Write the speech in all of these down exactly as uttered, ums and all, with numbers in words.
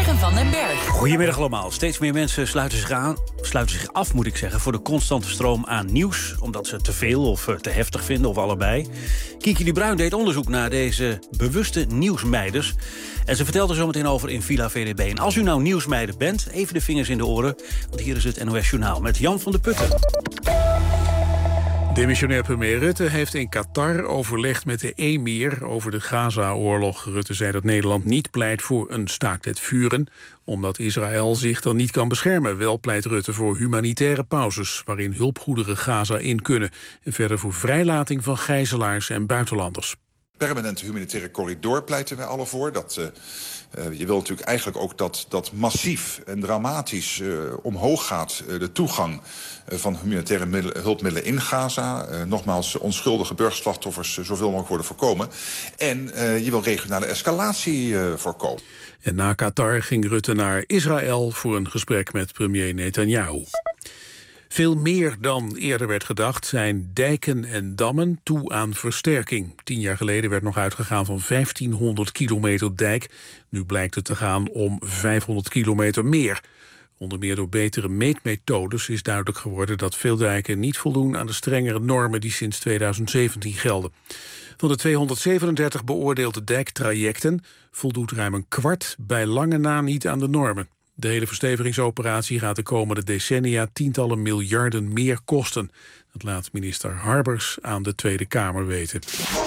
Jurgen van den Berg. Goedemiddag allemaal. Steeds meer mensen sluiten zich aan, sluiten zich af, moet ik zeggen, voor de constante stroom aan nieuws, omdat ze te veel of te heftig vinden, of allebei. Kiki de Bruin deed onderzoek naar deze bewuste nieuwsmeiders. En ze vertelt er zo meteen over in Villa V D B. En als u nou nieuwsmeider bent, even de vingers in de oren, want hier is het N O S Journaal met Jan van der Putten. Demissionair premier Rutte heeft in Qatar overlegd met de emir over de Gaza-oorlog. Rutte zei dat Nederland niet pleit voor een staakt het vuren, omdat Israël zich dan niet kan beschermen. Wel pleit Rutte voor humanitaire pauzes, waarin hulpgoederen Gaza in kunnen. En verder voor vrijlating van gijzelaars en buitenlanders. Permanente humanitaire corridor pleiten wij alle voor. Dat, uh, uh, je wil natuurlijk eigenlijk ook dat, dat massief en dramatisch uh, omhoog gaat uh, de toegang uh, van humanitaire middelen, hulpmiddelen in Gaza. Uh, nogmaals, onschuldige burgerslachtoffers uh, zoveel mogelijk worden voorkomen. En uh, je wil regionale escalatie uh, voorkomen. En na Qatar ging Rutte naar Israël voor een gesprek met premier Netanyahu. Veel meer dan eerder werd gedacht zijn dijken en dammen toe aan versterking. Tien jaar geleden werd nog uitgegaan van vijftienhonderd kilometer dijk. Nu blijkt het te gaan om vijfhonderd kilometer meer. Onder meer door betere meetmethodes is duidelijk geworden dat veel dijken niet voldoen aan de strengere normen die sinds tweeduizend zeventien gelden. Van de tweehonderdzevenendertig beoordeelde dijktrajecten voldoet ruim een kwart bij lange na niet aan de normen. De hele verstevigingsoperatie gaat de komende decennia tientallen miljarden meer kosten. Dat laat minister Harbers aan de Tweede Kamer weten.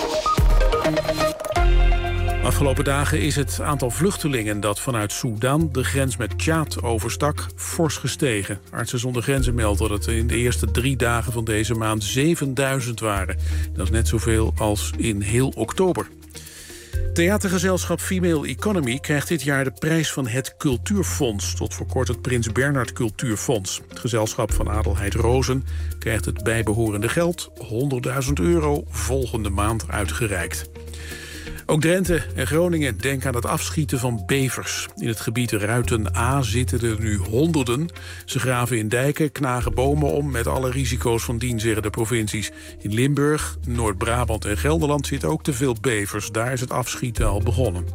Afgelopen dagen is het aantal vluchtelingen dat vanuit Soedan de grens met Tjaad overstak fors gestegen. Artsen zonder Grenzen meldt dat het in de eerste drie dagen van deze maand zevenduizend waren. Dat is net zoveel als in heel oktober. Theatergezelschap Female Economy krijgt dit jaar de prijs van het Cultuurfonds, tot voor kort het Prins Bernhard Cultuurfonds. Het gezelschap van Adelheid Rozen krijgt het bijbehorende geld, honderdduizend euro, volgende maand uitgereikt. Ook Drenthe en Groningen denken aan het afschieten van bevers. In het gebied Ruiten-A zitten er nu honderden. Ze graven in dijken, knagen bomen om met alle risico's van dien, zeggen de provincies. In Limburg, Noord-Brabant en Gelderland zitten ook te veel bevers. Daar is het afschieten al begonnen.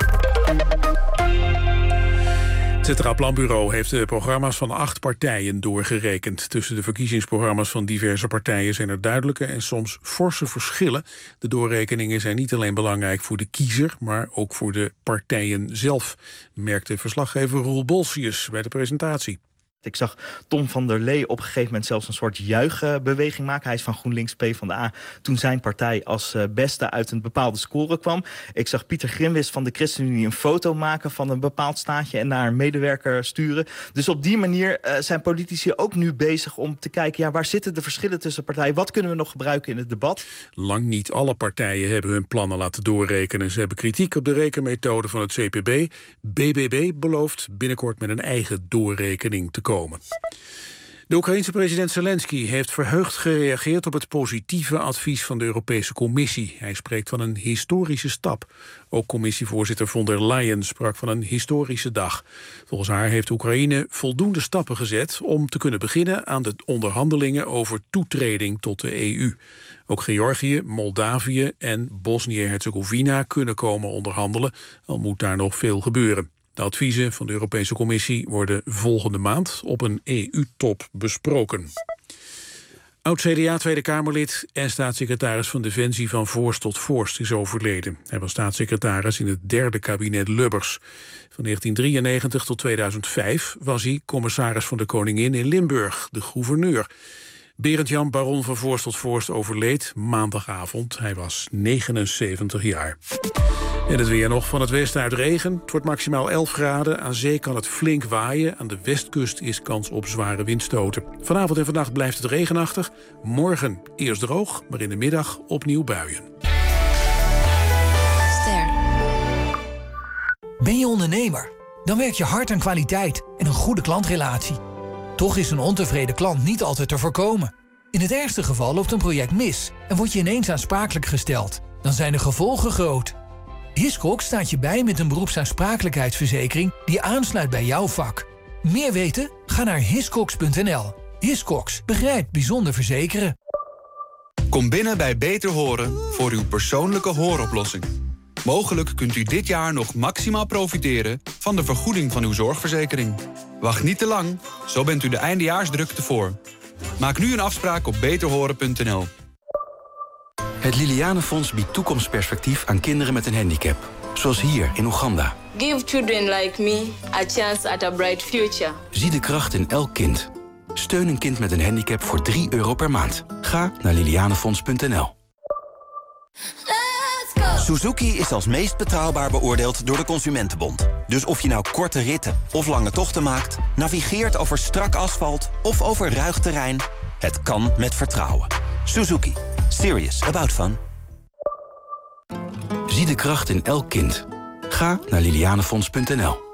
Het Centraal Planbureau heeft de programma's van acht partijen doorgerekend. Tussen de verkiezingsprogramma's van diverse partijen zijn er duidelijke en soms forse verschillen. De doorrekeningen zijn niet alleen belangrijk voor de kiezer, maar ook voor de partijen zelf, merkte verslaggever Roel Bolsius bij de presentatie. Ik zag Tom van der Lee op een gegeven moment zelfs een soort juichbeweging maken. Hij is van GroenLinks PvdA. Toen zijn partij als beste uit een bepaalde score kwam. Ik zag Pieter Grimwis van de ChristenUnie een foto maken van een bepaald staatje en naar een medewerker sturen. Dus op die manier uh, zijn politici ook nu bezig om te kijken, ja, waar zitten de verschillen tussen partijen? Wat kunnen we nog gebruiken in het debat? Lang niet alle partijen hebben hun plannen laten doorrekenen. Ze hebben kritiek op de rekenmethode van het C P B. B B B belooft binnenkort met een eigen doorrekening te komen. Komen. De Oekraïense president Zelensky heeft verheugd gereageerd op het positieve advies van de Europese Commissie. Hij spreekt van een historische stap. Ook commissievoorzitter von der Leyen sprak van een historische dag. Volgens haar heeft Oekraïne voldoende stappen gezet om te kunnen beginnen aan de onderhandelingen over toetreding tot de E U. Ook Georgië, Moldavië en Bosnië-Herzegovina kunnen komen onderhandelen, al moet daar nog veel gebeuren. De adviezen van de Europese Commissie worden volgende maand op een E U-top besproken. Oud-C D A Tweede Kamerlid en staatssecretaris van Defensie van Voorst tot Voorst is overleden. Hij was staatssecretaris in het derde kabinet Lubbers. Van negentien drieënnegentig tot tweeduizend vijf was hij commissaris van de Koningin in Limburg, de gouverneur. Berend-Jan Baron van Voorst tot Voorst overleed maandagavond. Hij was negenenzeventig jaar. En het weer nog van het westen uit regen. Het wordt maximaal elf graden. Aan zee kan het flink waaien. Aan de westkust is kans op zware windstoten. Vanavond en vannacht blijft het regenachtig. Morgen eerst droog, maar in de middag opnieuw buien. Ster. Ben je ondernemer? Dan werk je hard aan kwaliteit en een goede klantrelatie. Toch is een ontevreden klant niet altijd te voorkomen. In het ergste geval loopt een project mis en word je ineens aansprakelijk gesteld. Dan zijn de gevolgen groot. Hiscox staat je bij met een beroepsaansprakelijkheidsverzekering die aansluit bij jouw vak. Meer weten? Ga naar hiscox punt n l. Hiscox begrijpt bijzonder verzekeren. Kom binnen bij Beter Horen voor uw persoonlijke hooroplossing. Mogelijk kunt u dit jaar nog maximaal profiteren van de vergoeding van uw zorgverzekering. Wacht niet te lang, zo bent u de eindejaarsdrukte voor. Maak nu een afspraak op beter horen punt n l. Het Lilianenfonds biedt toekomstperspectief aan kinderen met een handicap. Zoals hier in Oeganda. Give children like me a chance at a bright future. Zie de kracht in elk kind. Steun een kind met een handicap voor drie euro per maand. Ga naar lilianenfonds punt n l. Suzuki is als meest betrouwbaar beoordeeld door de Consumentenbond. Dus of je nou korte ritten of lange tochten maakt, navigeert over strak asfalt of over ruig terrein, het kan met vertrouwen. Suzuki. Serious about fun. Zie de kracht in elk kind. Ga naar lilianenfonds punt n l.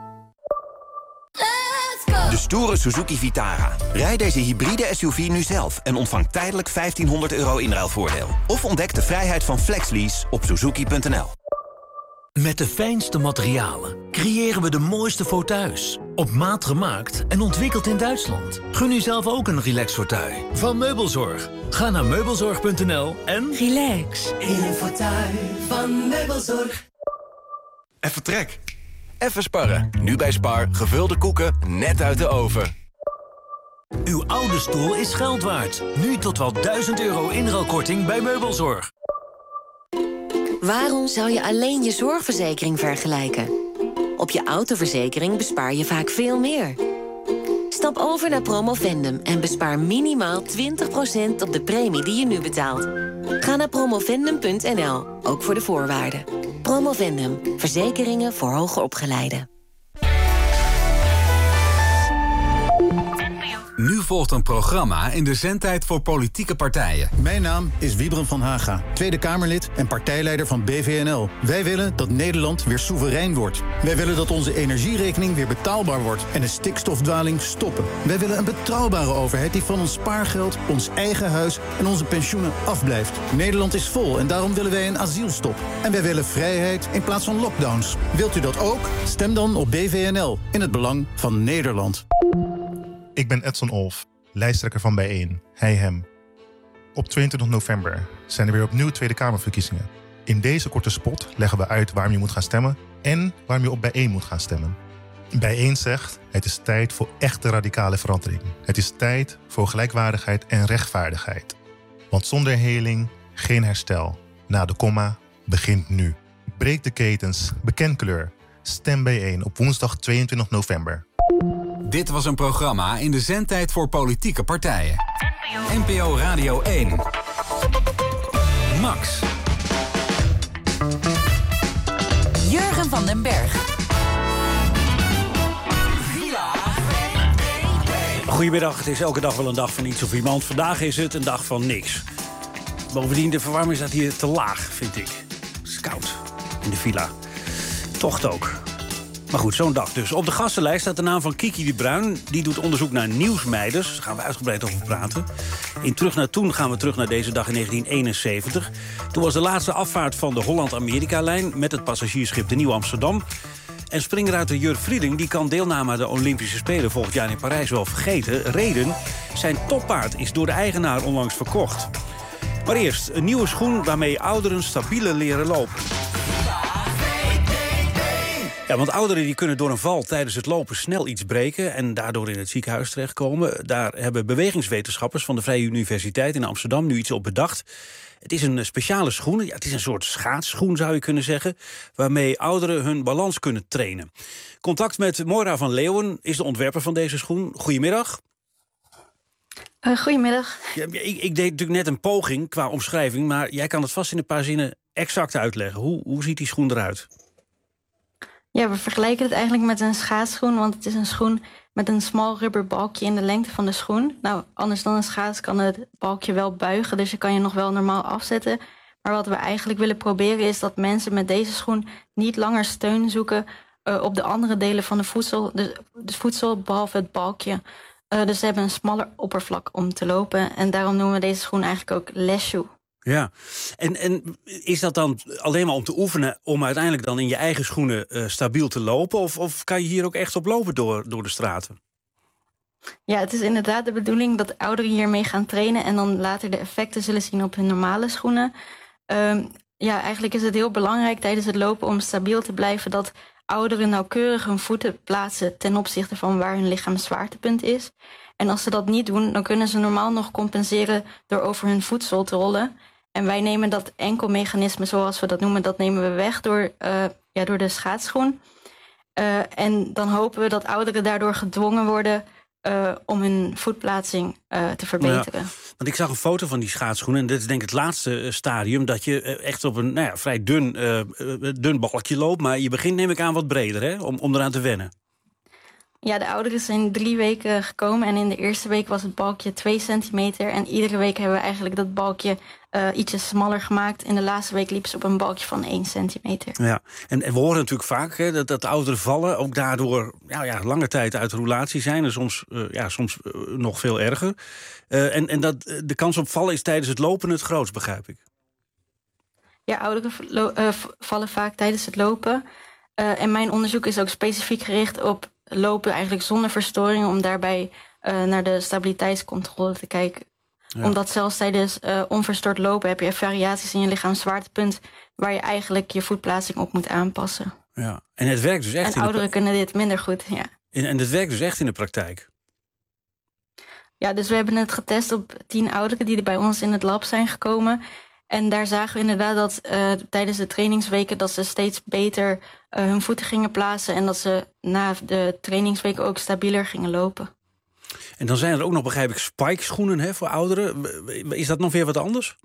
De stoere Suzuki Vitara. Rijd deze hybride S U V nu zelf en ontvang tijdelijk vijftienhonderd euro inruilvoordeel. Of ontdek de vrijheid van FlexLease op suzuki punt n l. Met de fijnste materialen creëren we de mooiste fauteuils. Op maat gemaakt en ontwikkeld in Duitsland. Gun u zelf ook een relax fauteuil van Meubelzorg. Ga naar meubelzorg punt n l en... Relax in een fauteuil van Meubelzorg. Even trek. Even sparren. Nu bij Spar gevulde koeken net uit de oven. Uw oude stoel is geld waard. Nu tot wel duizend euro inruilkorting bij Meubelzorg. Waarom zou je alleen je zorgverzekering vergelijken? Op je autoverzekering bespaar je vaak veel meer. Stap over naar Promovendum en bespaar minimaal twintig procent op de premie die je nu betaalt. Ga naar promovendum punt n l, ook voor de voorwaarden. Promovendum, verzekeringen voor hoger opgeleiden. Nu volgt een programma in de zendtijd voor politieke partijen. Mijn naam is Wiebren van Haga, Tweede Kamerlid en partijleider van B V N L. Wij willen dat Nederland weer soeverein wordt. Wij willen dat onze energierekening weer betaalbaar wordt en de stikstofdwaling stoppen. Wij willen een betrouwbare overheid die van ons spaargeld, ons eigen huis en onze pensioenen afblijft. Nederland is vol en daarom willen wij een asielstop. En wij willen vrijheid in plaats van lockdowns. Wilt u dat ook? Stem dan op B V N L in het belang van Nederland. Ik ben Edson Olf, lijsttrekker van Bijeen, hij hem. Op tweeëntwintig november zijn er weer opnieuw Tweede Kamerverkiezingen. In deze korte spot leggen we uit waarom je moet gaan stemmen en waarom je op Bijeen moet gaan stemmen. Bijeen zegt, het is tijd voor echte radicale verandering. Het is tijd voor gelijkwaardigheid en rechtvaardigheid. Want zonder heling geen herstel. Na de komma begint nu. Breek de ketens, beken kleur. Stem Bijeen op woensdag tweeëntwintig november. Dit was een programma in de zendtijd voor politieke partijen. N P O Radio één. Max. Jurgen van den Berg. Goedemiddag, het is elke dag wel een dag van iets of iemand. Vandaag is het een dag van niks. Bovendien, de verwarming staat hier te laag, vind ik. Het is koud in de villa. Tocht ook. Maar goed, zo'n dag dus. Op de gastenlijst staat de naam van Kiki de Bruin. Die doet onderzoek naar nieuwsmeiders. Daar gaan we uitgebreid over praten. In Terug naar Toen gaan we terug naar deze dag in negentien eenenzeventig. Toen was de laatste afvaart van de Holland-Amerika-lijn... met het passagiersschip de Nieuw Amsterdam. En springruiter Jur Vrieding die kan deelname aan de Olympische Spelen... volgend jaar in Parijs wel vergeten. Reden, zijn toppaard is door de eigenaar onlangs verkocht. Maar eerst een nieuwe schoen waarmee ouderen stabieler leren lopen. Ja, want ouderen die kunnen door een val tijdens het lopen snel iets breken... en daardoor in het ziekenhuis terechtkomen. Daar hebben bewegingswetenschappers van de Vrije Universiteit in Amsterdam nu iets op bedacht. Het is een speciale schoen, ja, het is een soort schaatsschoen zou je kunnen zeggen... waarmee ouderen hun balans kunnen trainen. Contact met Moira van Leeuwen is de ontwerper van deze schoen. Goedemiddag. Uh, goedemiddag. Ja, ik, ik deed natuurlijk net een poging qua omschrijving... maar jij kan het vast in een paar zinnen exact uitleggen. Hoe, hoe ziet die schoen eruit? Ja, we vergelijken het eigenlijk met een schaatsschoen... want het is een schoen met een smal rubber balkje in de lengte van de schoen. Nou, anders dan een schaats kan het balkje wel buigen... dus je kan je nog wel normaal afzetten. Maar wat we eigenlijk willen proberen is dat mensen met deze schoen... niet langer steun zoeken uh, op de andere delen van de voedsel... de, de voedsel behalve het balkje. Uh, dus ze hebben een smaller oppervlak om te lopen... en daarom noemen we deze schoen eigenlijk ook les shoe. Ja, en, en is dat dan alleen maar om te oefenen... om uiteindelijk dan in je eigen schoenen uh, stabiel te lopen? Of, of kan je hier ook echt op lopen door, door de straten? Ja, het is inderdaad de bedoeling dat ouderen hiermee gaan trainen... en dan later de effecten zullen zien op hun normale schoenen. Um, ja, eigenlijk is het heel belangrijk tijdens het lopen om stabiel te blijven dat ouderen nauwkeurig hun voeten plaatsen ten opzichte van waar hun lichaamszwaartepunt is. En als ze dat niet doen, dan kunnen ze normaal nog compenseren door over hun voedsel te rollen. En wij nemen dat enkelmechanisme, zoals we dat noemen, dat nemen we weg door, uh, ja, door de schaatsschoen. Uh, en dan hopen we dat ouderen daardoor gedwongen worden uh, om hun voetplaatsing uh, te verbeteren. Ja, want ik zag een foto van die schaatsschoenen en dit is denk ik het laatste uh, stadium dat je uh, echt op een nou ja, vrij dun, uh, uh, dun balkje loopt. Maar je begint neem ik aan wat breder, hè, om, om eraan te wennen. Ja, de ouderen zijn drie weken gekomen en in de eerste week was het balkje twee centimeter. En iedere week hebben we eigenlijk dat balkje uh, ietsje smaller gemaakt. In de laatste week liepen ze op een balkje van één centimeter. Ja, en, en we horen natuurlijk vaak hè, dat, dat de ouderen vallen, ook daardoor ja, ja, lange tijd uit de roulatie zijn. En soms, uh, ja, soms uh, nog veel erger. Uh, en en dat, de kans op vallen is tijdens het lopen het grootst, begrijp ik. Ja, ouderen lo- uh, vallen vaak tijdens het lopen. Uh, en mijn onderzoek is ook specifiek gericht op lopen eigenlijk zonder verstoring, om daarbij uh, naar de stabiliteitscontrole te kijken. Ja. Omdat zelfs tijdens uh, onverstoord lopen heb je variaties in je lichaamszwaartepunt waar je eigenlijk je voetplaatsing op moet aanpassen. Ja. En het werkt dus echt. En in ouderen de... kunnen dit minder goed. Ja. En, en het werkt dus echt in de praktijk. Ja, dus we hebben het getest op tien ouderen die er bij ons in het lab zijn gekomen. En daar zagen we inderdaad dat uh, tijdens de trainingsweken dat ze steeds beter uh, hun voeten gingen plaatsen en dat ze na de trainingsweken ook stabieler gingen lopen. En dan zijn er ook nog, begrijp ik, spikeschoenen hè, voor ouderen. Is dat nog weer wat anders?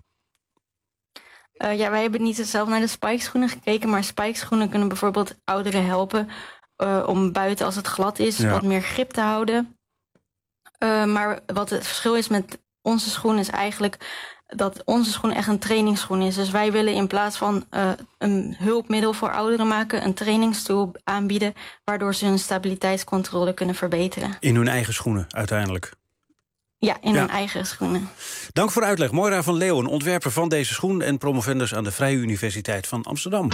Uh, ja, wij hebben niet zelf naar de spikeschoenen gekeken, maar spikeschoenen kunnen bijvoorbeeld ouderen helpen uh, om buiten als het glad is ja. wat meer grip te houden. Uh, maar wat het verschil is met onze schoen is eigenlijk dat onze schoen echt een trainingsschoen is. Dus wij willen in plaats van uh, een hulpmiddel voor ouderen maken, een trainingstoel aanbieden, waardoor ze hun stabiliteitscontrole kunnen verbeteren. In hun eigen schoenen, uiteindelijk. Ja, in ja. hun eigen schoenen. Dank voor de uitleg. Moira van Leeuwen, ontwerper van deze schoen en promovendus aan de Vrije Universiteit van Amsterdam.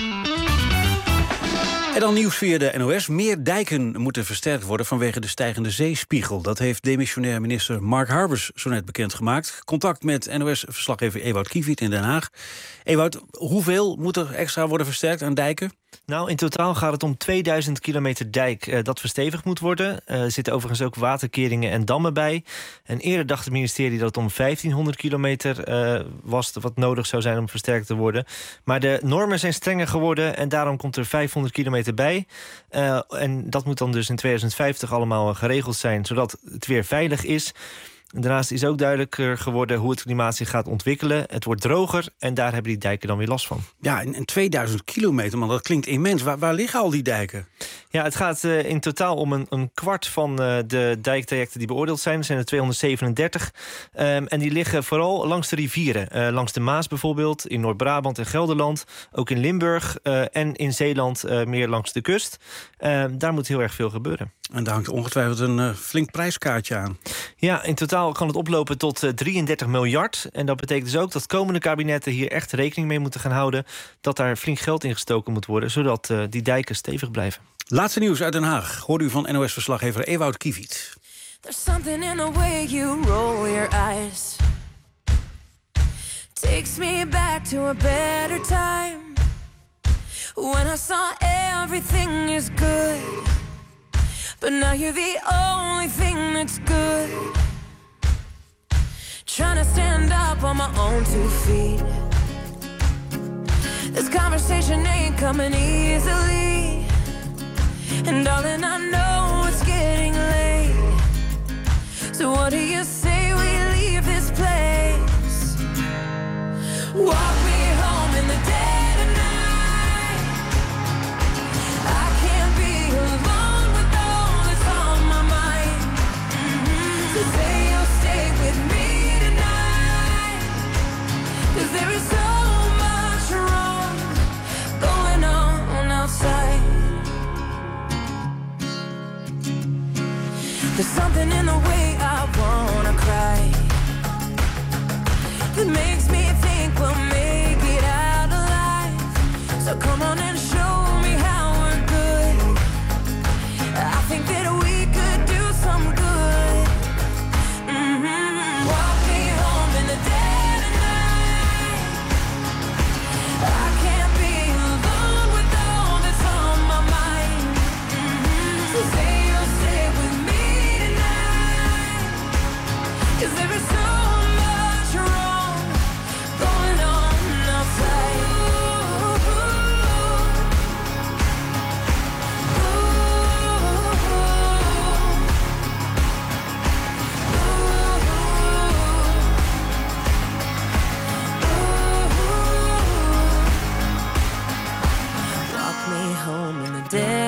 En dan nieuws via de N O S. Meer dijken moeten versterkt worden vanwege de stijgende zeespiegel. Dat heeft demissionair minister Mark Harbers zo net bekendgemaakt. Contact met N O S-verslaggever Ewout Kiviet in Den Haag. Ewout, hoeveel moet er extra worden versterkt aan dijken? Nou, in totaal gaat het om tweeduizend kilometer dijk uh, dat verstevigd moet worden. Uh, er zitten overigens ook waterkeringen en dammen bij. En eerder dacht het ministerie dat het om vijftienhonderd kilometer uh, was wat nodig zou zijn om versterkt te worden. Maar de normen zijn strenger geworden en daarom komt er vijfhonderd kilometer bij. Uh, en dat moet dan dus in tweeduizend vijftig allemaal geregeld zijn, zodat het weer veilig is. Daarnaast is ook duidelijker geworden hoe het klimaat zich gaat ontwikkelen. Het wordt droger en daar hebben die dijken dan weer last van. Ja, en tweeduizend kilometer, man, dat klinkt immens. Waar, waar liggen al die dijken? Ja, het gaat uh, in totaal om een, een kwart van uh, de dijktrajecten die beoordeeld zijn. Er zijn er tweehonderdzevenendertig. Um, en die liggen vooral langs de rivieren. Uh, langs de Maas bijvoorbeeld, in Noord-Brabant en Gelderland. Ook in Limburg uh, en in Zeeland uh, meer langs de kust. Uh, daar moet heel erg veel gebeuren. En daar hangt ongetwijfeld een uh, flink prijskaartje aan. Ja, in totaal kan het oplopen tot uh, drieëndertig miljard. En dat betekent dus ook dat komende kabinetten hier echt rekening mee moeten gaan houden. Dat daar flink geld in gestoken moet worden, zodat uh, die dijken stevig blijven. Laatste nieuws uit Den Haag. Hoort u van N O S-verslaggever Ewout Kiviet. There's something in the way you roll your eyes. Takes me back to a better time. When I saw everything is good. But now you're the only thing that's good. Trying to stand up on my own two feet. This conversation ain't coming easily. And darling, I know it's getting late. So what do you say we leave this place? Walk me home in the dead of night. I can't be alone with all that's on my mind. Mm-hmm. So say you'll stay with me tonight. 'Cause there is so much wrong going on outside. There's something in the way I wanna cry that makes me think we'll make it out alive. So come on and show me how we're good. I think that we could do some good. Mm-hmm. Walk me home in the dead of night. I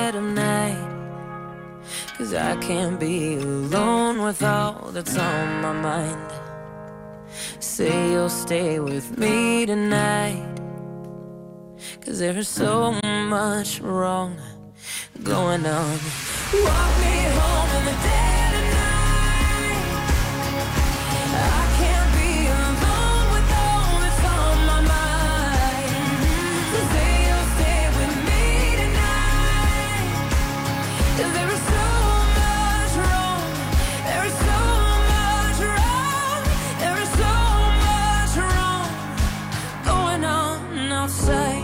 dead of night. 'Cause I can't be alone with all that's on my mind. Say you'll stay with me tonight. 'Cause there is so much wrong going on. Walk me home in the dead of night. I can't be alone with all that's on my mind. So say you'll stay with me tonight. 'Cause there is so much wrong. There is so much wrong. There is so much wrong going on outside.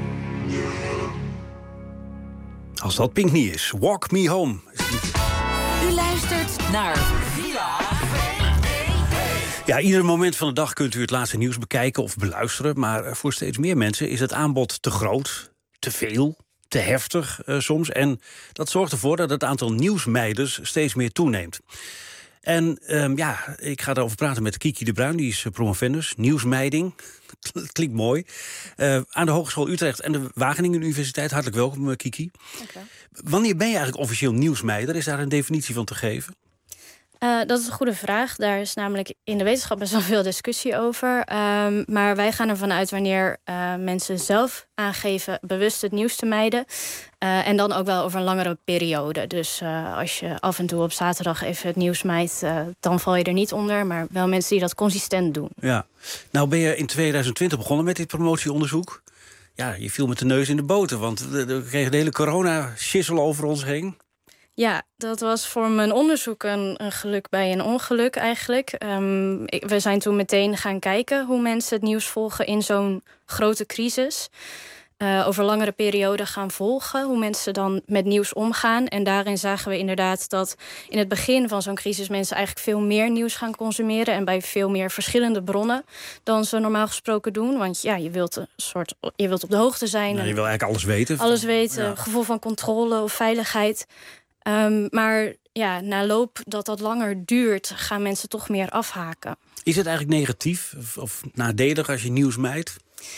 Als dat Pink niet is, Walk Me Home. U luistert naar Villa V V. Ja, ieder moment van de dag kunt u het laatste nieuws bekijken of beluisteren. Maar voor steeds meer mensen is het aanbod te groot, te veel, te heftig uh, soms. En dat zorgt ervoor dat het aantal nieuwsmeiders steeds meer toeneemt. En um, ja, ik ga daarover praten met Kiki de Bruin, die is promovendus, nieuwsmeiding. Klinkt mooi. Uh, aan de Hogeschool Utrecht en de Wageningen Universiteit. Hartelijk welkom, Kiki. Dank je wel. Wanneer ben je eigenlijk officieel nieuwsmeider? Is daar een definitie van te geven? Uh, dat is een goede vraag. Daar is namelijk in de wetenschap best wel veel discussie over. Um, maar wij gaan ervan uit wanneer uh, mensen zelf aangeven bewust het nieuws te mijden. Uh, en dan ook wel over een langere periode. Dus uh, als je af en toe op zaterdag even het nieuws mijdt, uh, dan val je er niet onder. Maar wel mensen die dat consistent doen. Ja. Nou ben je in tweeduizend twintig begonnen met dit promotieonderzoek. Ja, je viel met de neus in de boter, want we kregen de hele corona-schissel over ons heen. Ja, dat was voor mijn onderzoek een, een geluk bij een ongeluk eigenlijk. Um, ik, we zijn toen meteen gaan kijken hoe mensen het nieuws volgen in zo'n grote crisis. Uh, over langere perioden gaan volgen, hoe mensen dan met nieuws omgaan. En daarin zagen we inderdaad dat in het begin van zo'n crisis mensen eigenlijk veel meer nieuws gaan consumeren en bij veel meer verschillende bronnen dan ze normaal gesproken doen. Want ja, je wilt een soort, je wilt op de hoogte zijn. Nou, je wil eigenlijk alles weten. Alles weten, ja. Gevoel van controle of veiligheid. Um, maar ja, na loop dat dat langer duurt, gaan mensen toch meer afhaken. Is het eigenlijk negatief of, of nadelig als je nieuws mijdt?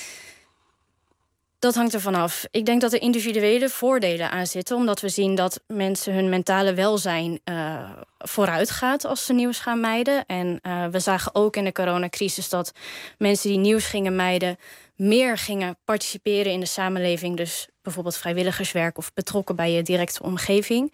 Dat hangt ervan af. Ik denk dat er individuele voordelen aan zitten, omdat we zien dat mensen hun mentale welzijn uh, vooruit gaat als ze nieuws gaan mijden. En uh, we zagen ook in de coronacrisis dat mensen die nieuws gingen mijden meer gingen participeren in de samenleving. Dus bijvoorbeeld vrijwilligerswerk of betrokken bij je directe omgeving.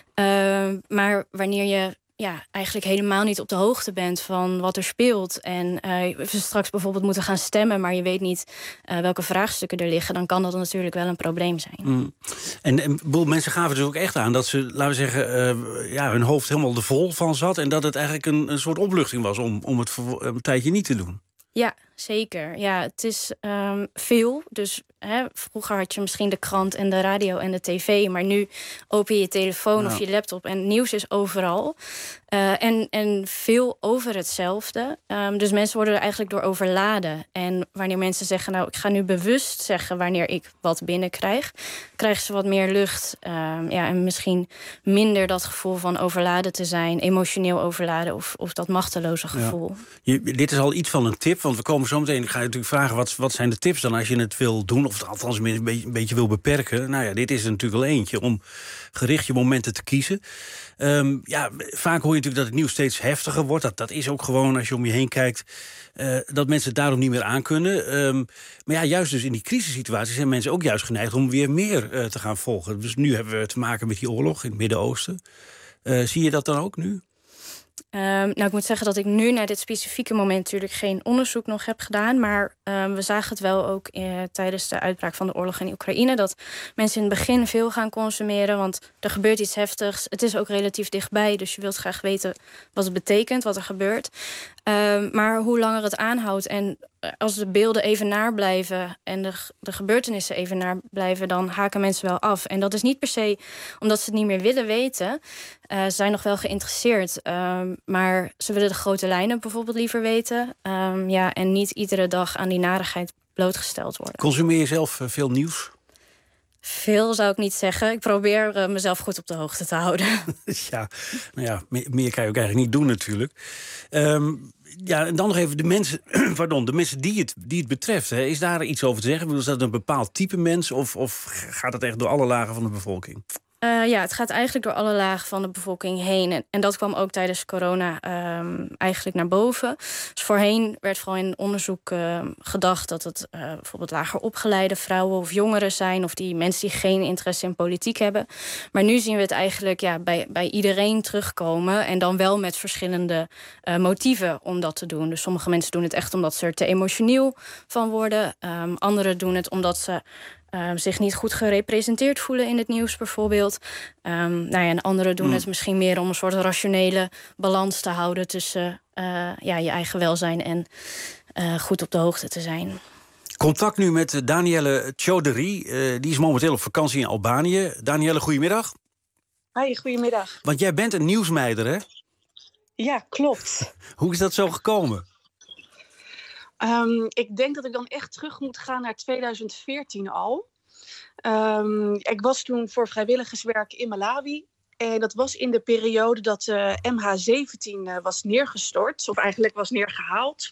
Uh, maar wanneer je ja, eigenlijk helemaal niet op de hoogte bent van wat er speelt en uh, we straks bijvoorbeeld moeten gaan stemmen, maar je weet niet uh, welke vraagstukken er liggen, dan kan dat natuurlijk wel een probleem zijn. Mm. En, en boel, mensen gaven dus ook echt aan dat ze, laten we zeggen, uh, ja, hun hoofd helemaal er vol van zat en dat het eigenlijk een, een soort opluchting was om, om het een tijdje niet te doen. Ja, zeker. Ja, het is um, veel. Dus hè, vroeger had je misschien de krant en de radio en de tv, maar nu open je je telefoon ja. of je laptop en nieuws is overal. Uh, en, en veel over hetzelfde. Um, dus mensen worden er eigenlijk door overladen. En wanneer mensen zeggen, nou, ik ga nu bewust zeggen wanneer ik wat binnenkrijg, krijgen ze wat meer lucht. Um, ja, en misschien minder dat gevoel van overladen te zijn, emotioneel overladen of, of dat machteloze gevoel. Ja. Je, dit is al iets van een tip, want we komen zo meteen, ik ga je natuurlijk vragen, wat, wat zijn de tips dan als je het wil doen, of althans een beetje, een beetje wil beperken. Nou ja, dit is er natuurlijk wel eentje, om gericht je momenten te kiezen. Um, ja, vaak hoor je natuurlijk dat het nieuws steeds heftiger wordt. Dat, dat is ook gewoon, als je om je heen kijkt, uh, dat mensen het daarom niet meer aankunnen. Um, maar ja, juist dus in die crisissituaties zijn mensen ook juist geneigd om weer meer uh, te gaan volgen. Dus nu hebben we te maken met die oorlog in het Midden-Oosten. Uh, zie je dat dan ook nu? Um, nou, ik moet zeggen dat ik nu naar dit specifieke moment natuurlijk geen onderzoek nog heb gedaan. Maar um, we zagen het wel ook uh, tijdens de uitbraak van de oorlog in Oekraïne. Dat mensen in het begin veel gaan consumeren, want er gebeurt iets heftigs. Het is ook relatief dichtbij, dus je wilt graag weten wat het betekent, wat er gebeurt. Um, maar hoe langer het aanhoudt en als de beelden even naar blijven en de, de gebeurtenissen even naar blijven, dan haken mensen wel af. En dat is niet per se omdat ze het niet meer willen weten. Uh, ze zijn nog wel geïnteresseerd. Um, maar ze willen de grote lijnen bijvoorbeeld liever weten. Um, ja, en niet iedere dag aan die narigheid blootgesteld worden. Consumeer je zelf veel nieuws? Veel zou ik niet zeggen. Ik probeer uh, mezelf goed op de hoogte te houden. Ja, nou ja, meer, meer kan je ook eigenlijk niet doen natuurlijk. Um, ja, en dan nog even de mensen, pardon, de mensen die het, die het betreft. Hè. Is daar iets over te zeggen? Is dat een bepaald type mens of, of gaat het echt door alle lagen van de bevolking? Uh, ja, het gaat eigenlijk door alle lagen van de bevolking heen. En, en dat kwam ook tijdens corona um, eigenlijk naar boven. Dus voorheen werd vooral in onderzoek uh, gedacht dat het uh, bijvoorbeeld lager opgeleide vrouwen of jongeren zijn, of die mensen die geen interesse in politiek hebben. Maar nu zien we het eigenlijk ja, bij, bij iedereen terugkomen. En dan wel met verschillende uh, motieven om dat te doen. Dus sommige mensen doen het echt omdat ze er te emotioneel van worden. Um, anderen doen het omdat ze Uh, zich niet goed gerepresenteerd voelen in het nieuws bijvoorbeeld. Um, nou ja, en anderen doen mm. het misschien meer om een soort rationele balans te houden tussen uh, ja, je eigen welzijn en uh, goed op de hoogte te zijn. Contact nu met Danielle Chaudhry. Uh, die is momenteel op vakantie in Albanië. Danielle, goedemiddag. Hoi, goedemiddag. Want jij bent een nieuwsmeider, hè? Ja, klopt. Hoe is dat zo gekomen? Um, ik denk dat ik dan echt terug moet gaan naar tweeduizend veertien al. Um, ik was toen voor vrijwilligerswerk in Malawi. En dat was in de periode dat uh, M H zeventien uh, was neergestort. Of eigenlijk was neergehaald.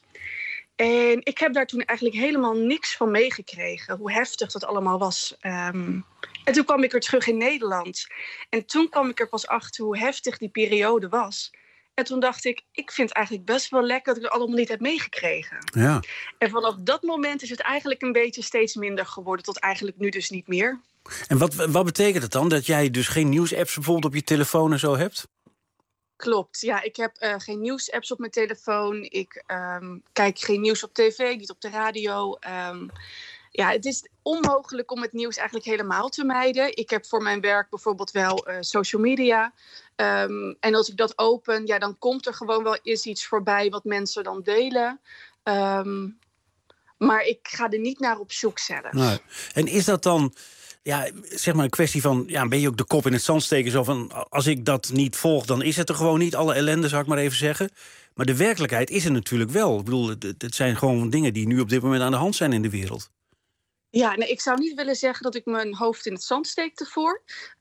En ik heb daar toen eigenlijk helemaal niks van meegekregen. Hoe heftig dat allemaal was. Um, en toen kwam ik weer terug in Nederland. En toen kwam ik er pas achter hoe heftig die periode was. En toen dacht ik, ik vind het eigenlijk best wel lekker dat ik het allemaal niet heb meegekregen. Ja. En vanaf dat moment is het eigenlijk een beetje steeds minder geworden, tot eigenlijk nu dus niet meer. En wat, wat betekent het dan? Dat jij dus geen nieuwsapps bijvoorbeeld op je telefoon en zo hebt? Klopt, ja. Ik heb uh, geen nieuwsapps op mijn telefoon. Ik um, kijk geen nieuws op tv, niet op de radio. Um, Ja, het is onmogelijk om het nieuws eigenlijk helemaal te mijden. Ik heb voor mijn werk bijvoorbeeld wel uh, social media. Um, en als ik dat open, ja, dan komt er gewoon wel eens iets voorbij wat mensen dan delen. Um, maar ik ga er niet naar op zoek zelf. Nee. En is dat dan, ja, zeg maar een kwestie van, ja, ben je ook de kop in het zand steken? Zo van, als ik dat niet volg, dan is het er gewoon niet. Alle ellende, zou ik maar even zeggen. Maar de werkelijkheid is er natuurlijk wel. Ik bedoel, het, het zijn gewoon dingen die nu op dit moment aan de hand zijn in de wereld. Ja, nee, ik zou niet willen zeggen dat ik mijn hoofd in het zand steek ervoor.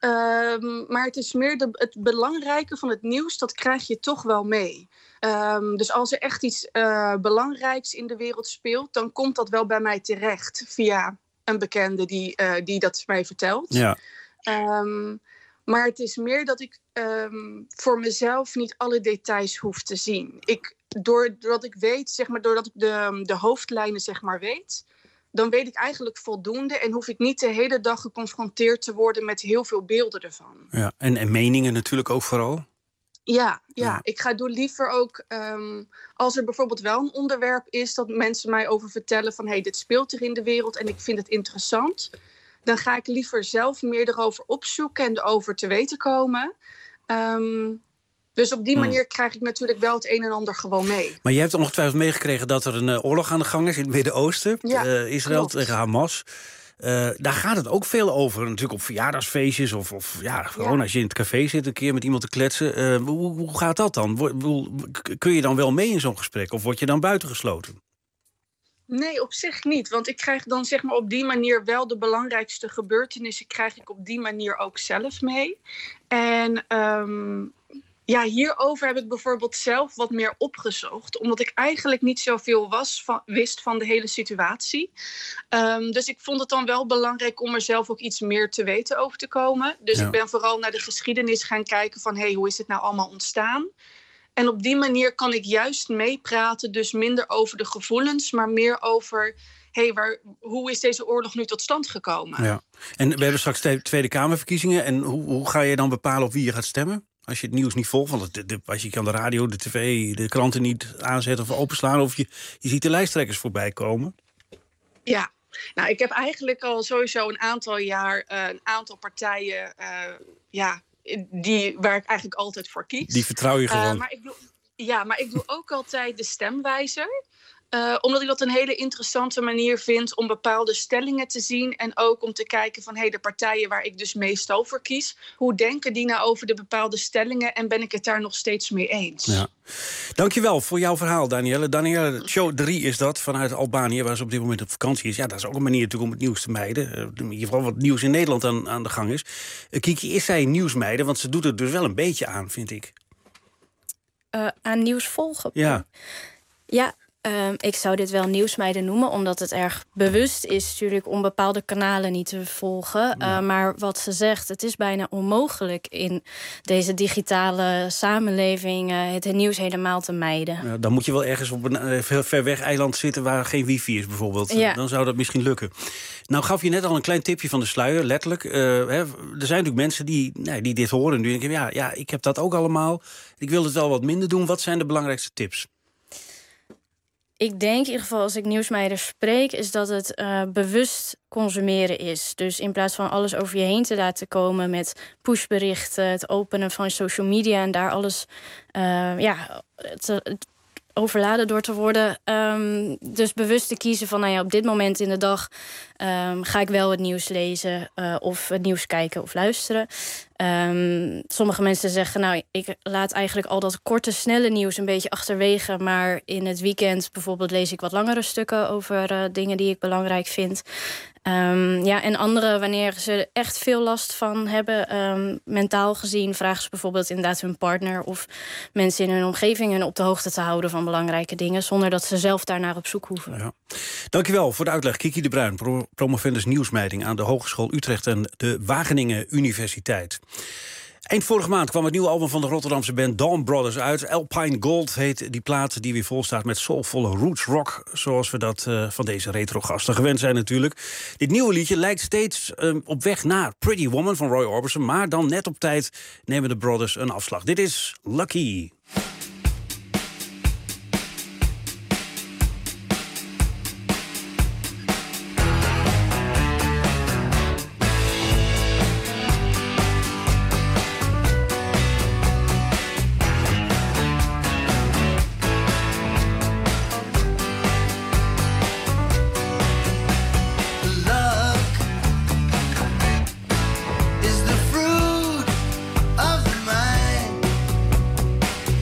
Um, maar het is meer de, het belangrijke van het nieuws, dat krijg je toch wel mee. Um, dus als er echt iets uh, belangrijks in de wereld speelt, dan komt dat wel bij mij terecht via een bekende die, uh, die dat mij vertelt. Ja. Um, maar het is meer dat ik um, voor mezelf niet alle details hoef te zien. Ik, doordat ik weet, zeg maar, doordat ik de, de hoofdlijnen zeg maar weet, dan weet ik eigenlijk voldoende en hoef ik niet de hele dag geconfronteerd te worden met heel veel beelden ervan. Ja, en, en meningen natuurlijk ook vooral? Ja, ja, ja. Ik ga door liever ook, um, als er bijvoorbeeld wel een onderwerp is dat mensen mij over vertellen van, hé, hey, dit speelt er in de wereld en ik vind het interessant, dan ga ik liever zelf meer erover opzoeken en erover te weten komen. Um, Dus op die manier krijg ik natuurlijk wel het een en ander gewoon mee. Maar je hebt ongetwijfeld meegekregen dat er een uh, oorlog aan de gang is in het Midden-Oosten. Ja, uh, Israël klopt. tegen Hamas. Uh, daar gaat het ook veel over. Natuurlijk op verjaardagsfeestjes of, of ja, gewoon ja. als je in het café zit een keer met iemand te kletsen. Uh, hoe, hoe gaat dat dan? Kun je dan wel mee in zo'n gesprek of word je dan buitengesloten? Nee, op zich niet. Want ik krijg dan zeg maar op die manier wel de belangrijkste gebeurtenissen krijg ik op die manier ook zelf mee. En um, ja, hierover heb ik bijvoorbeeld zelf wat meer opgezocht. Omdat ik eigenlijk niet zoveel was van, wist van de hele situatie. Um, dus ik vond het dan wel belangrijk om er zelf ook iets meer te weten over te komen. Dus ja. ik ben vooral naar de geschiedenis gaan kijken van, hé, hey, hoe is dit nou allemaal ontstaan? En op die manier kan ik juist meepraten, dus minder over de gevoelens, maar meer over, hé, hey, waar, hoe is deze oorlog nu tot stand gekomen? Ja. En we hebben straks de Tweede Kamerverkiezingen. En hoe, hoe ga je dan bepalen op wie je gaat stemmen? Als je het nieuws niet volgt, want de, de, als je kan de radio, de tv, de kranten niet aanzetten of openslaan, of je, je ziet de lijsttrekkers voorbij komen. Ja, nou, ik heb eigenlijk al sowieso een aantal jaar uh, een aantal partijen, uh, ja, die, waar ik eigenlijk altijd voor kies. Die vertrouw je gewoon. Uh, maar ik doe, ja, maar ik doe ook altijd de stemwijzer. Uh, omdat ik dat een hele interessante manier vind om bepaalde stellingen te zien. En ook om te kijken van hey, de partijen waar ik dus meestal voor kies. Hoe denken die nou over de bepaalde stellingen en ben ik het daar nog steeds mee eens? Ja. Dankjewel voor jouw verhaal, Danielle. Danielle, show drie is dat, vanuit Albanië, waar ze op dit moment op vakantie is. Ja, dat is ook een manier natuurlijk om het nieuws te mijden. Uh, in ieder geval wat nieuws in Nederland aan, aan de gang is. Uh, Kiki, is zij nieuwsmijder? Want ze doet er dus wel een beetje aan, vind ik. Uh, aan nieuws volgen? Ja. Ja. Uh, ik zou dit wel nieuwsmeiden noemen, omdat het erg bewust is natuurlijk om bepaalde kanalen niet te volgen. Ja. Uh, maar wat ze zegt, het is bijna onmogelijk in deze digitale samenleving uh, het nieuws helemaal te mijden. Ja, dan moet je wel ergens op een uh, ver weg eiland zitten waar geen wifi is bijvoorbeeld. Ja. Dan zou dat misschien lukken. Nou gaf je net al een klein tipje van de sluier, letterlijk. Uh, hè, er zijn natuurlijk mensen die, nou, die dit horen en die denken, ja, ja, ik heb dat ook allemaal. Ik wil het wel wat minder doen. Wat zijn de belangrijkste tips? Ik denk in ieder geval als ik nieuwsmeiders spreek, is dat het uh, bewust consumeren is. Dus in plaats van alles over je heen te laten komen met pushberichten, het openen van social media en daar alles uh, ja, te, overladen door te worden. Um, dus bewust te kiezen van, nou ja, op dit moment in de dag um, ga ik wel het nieuws lezen uh, of het nieuws kijken of luisteren. Um, sommige mensen zeggen, nou, ik laat eigenlijk al dat korte, snelle nieuws een beetje achterwege, maar in het weekend bijvoorbeeld lees ik wat langere stukken over uh, dingen die ik belangrijk vind. Um, ja, en anderen, wanneer ze echt veel last van hebben, um, mentaal gezien, vragen ze bijvoorbeeld inderdaad hun partner of mensen in hun omgeving hun op de hoogte te houden van belangrijke dingen, zonder dat ze zelf daarnaar op zoek hoeven. Ja. Dankjewel voor de uitleg, Kiki de Bruin, pro- promovendus nieuwsmeiding aan de Hogeschool Utrecht en de Wageningen Universiteit. Eind vorige maand kwam het nieuwe album van de Rotterdamse band Dawn Brothers uit. Alpine Gold heet die plaat die weer vol staat met soulvolle roots rock, zoals we dat uh, van deze retro-gasten gewend zijn natuurlijk. Dit nieuwe liedje lijkt steeds uh, op weg naar Pretty Woman van Roy Orbison, maar dan net op tijd nemen de Brothers een afslag. Dit is Lucky. Is the fruit of the mind.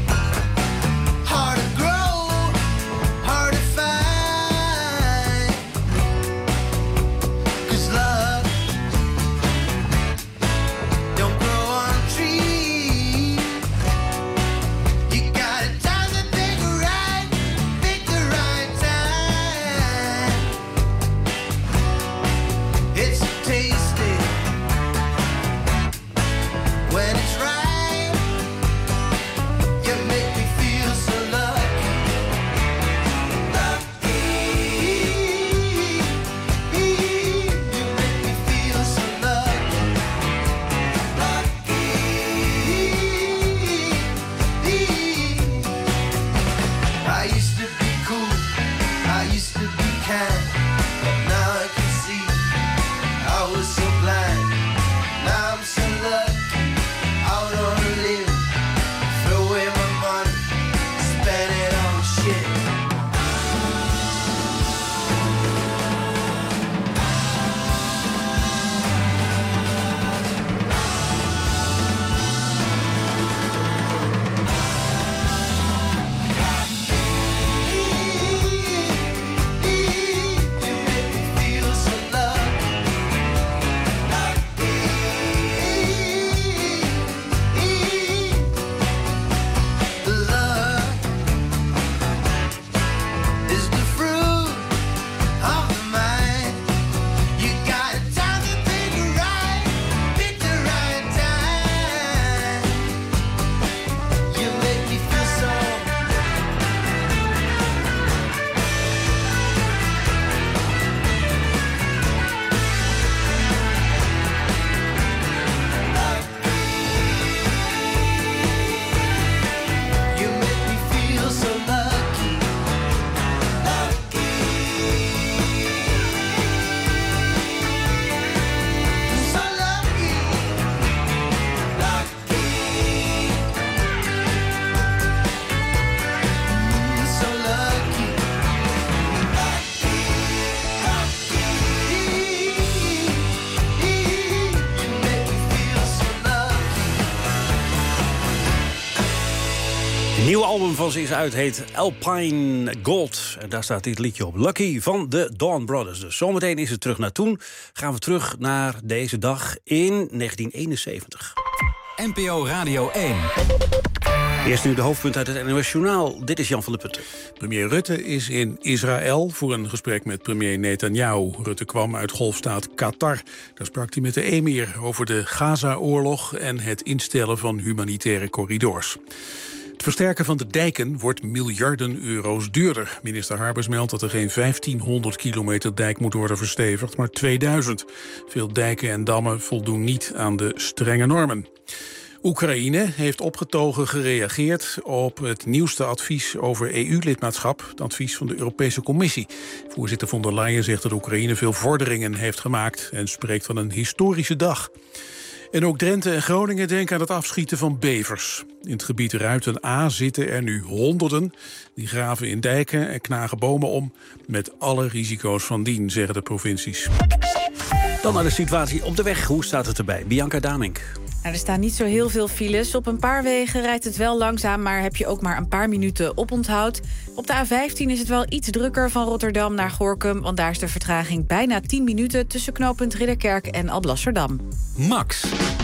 Een nieuw album van ze is uit, heet Alpine Gold. En daar staat dit liedje op. Lucky van de Dawn Brothers. Dus zometeen is het terug naar toen. Gaan we terug naar deze dag in negentien eenenzeventig. N P O Radio één. Eerst nu de hoofdpunt uit het N O S Journaal. Dit is Jan van der Putten. Premier Rutte is in Israël voor een gesprek met premier Netanyahu. Rutte kwam uit golfstaat Qatar. Daar sprak hij met de emir over de Gaza-oorlog en het instellen van humanitaire corridors. Het versterken van de dijken wordt miljarden euro's duurder. Minister Harbers meldt dat er geen vijftienhonderd kilometer dijk moet worden verstevigd, maar tweeduizend. Veel dijken en dammen voldoen niet aan de strenge normen. Oekraïne heeft opgetogen gereageerd op het nieuwste advies over E U-lidmaatschap, het advies van de Europese Commissie. Voorzitter von der Leyen zegt dat Oekraïne veel vorderingen heeft gemaakt en spreekt van een historische dag. En ook Drenthe en Groningen denken aan het afschieten van bevers. In het gebied Ruiten-A zitten er nu honderden. Die graven in dijken en knagen bomen om, met alle risico's van dien, zeggen de provincies. Dan naar de situatie op de weg. Hoe staat het erbij? Bianca Damink. Nou, er staan niet zo heel veel files. Op een paar wegen rijdt het wel langzaam, maar heb je ook maar een paar minuten oponthoud. Op de A vijftien is het wel iets drukker van Rotterdam naar Gorinchem, want daar is de vertraging bijna tien minuten tussen knooppunt Ridderkerk en Alblasserdam. Max.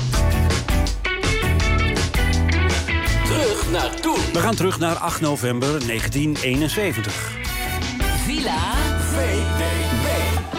Terug naar toen. We gaan terug naar acht november negentien eenenzeventig. Villa V D B.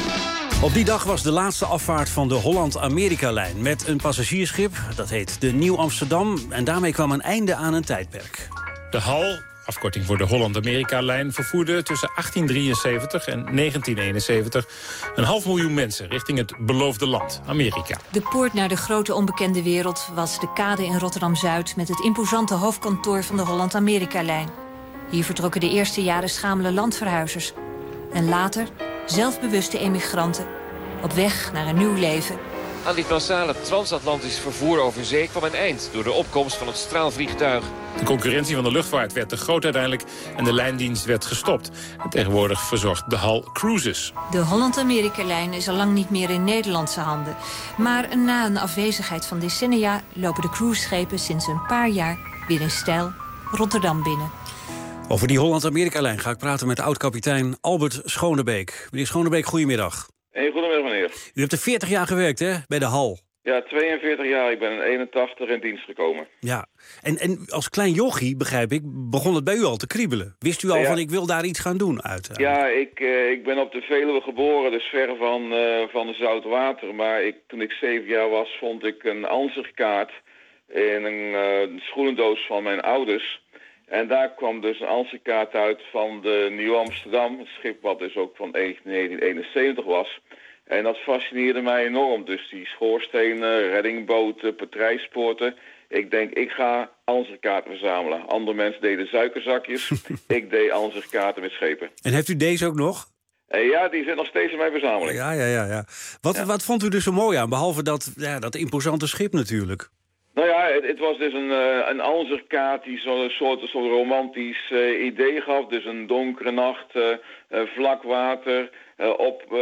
Op die dag was de laatste afvaart van de Holland-Amerika-lijn met een passagiersschip. Dat heet de Nieuw Amsterdam. En daarmee kwam een einde aan een tijdperk. De H A L, afkorting voor de Holland-Amerika-lijn, vervoerde tussen achttien drieënzeventig en negentien eenenzeventig een half miljoen mensen richting het beloofde land, Amerika. De poort naar de grote onbekende wereld was de kade in Rotterdam-Zuid met het imposante hoofdkantoor van de Holland-Amerika-lijn. Hier vertrokken de eerste jaren schamele landverhuizers. En later zelfbewuste emigranten op weg naar een nieuw leven. Aan dit massale transatlantisch vervoer over zee kwam een eind door de opkomst van het straalvliegtuig. De concurrentie van de luchtvaart werd te groot uiteindelijk en de lijndienst werd gestopt. En tegenwoordig verzorgt de H A L cruises. De Holland-Amerika-lijn is al lang niet meer in Nederlandse handen. Maar na een afwezigheid van decennia lopen de cruiseschepen sinds een paar jaar weer in stijl Rotterdam binnen. Over die Holland-Amerika-lijn ga ik praten met oud-kapitein Albert Schonebeek. Meneer Schonebeek, goedemiddag. Hey, goedemiddag meneer. U hebt er veertig jaar gewerkt, hè, bij de H A L? Ja, tweeënveertig jaar. Ik ben in eenentachtig in dienst gekomen. Ja, en, en als klein jochie, begrijp ik, begon het bij u al te kriebelen. Wist u al ja. van, ik wil daar iets gaan doen uit? Ja, ik, uh, ik ben op de Veluwe geboren, dus ver van, uh, van Zoutwater. Maar ik, toen ik zeven jaar was, vond ik een ansichtkaart in een uh, schoenendoos van mijn ouders. En daar kwam dus een ansichtkaart uit van de Nieuw Amsterdam, het schip wat dus ook van negentien eenenzeventig was. En dat fascineerde mij enorm. Dus die schoorstenen, reddingboten, patrijspoorten. Ik denk, ik ga ansichtkaarten verzamelen. Andere mensen deden suikerzakjes. Ik deed ansichtkaarten met schepen. En heeft u deze ook nog? En ja, die zit nog steeds in mijn verzameling. Ja, ja, ja. ja. Wat, ja. wat vond u er zo mooi aan? Behalve dat, ja, dat imposante schip natuurlijk. Nou ja, het, het was dus een, uh, een ansichtkaart die zo'n soort, soort romantisch uh, idee gaf. Dus een donkere nacht, uh, uh, vlak water, uh, op uh,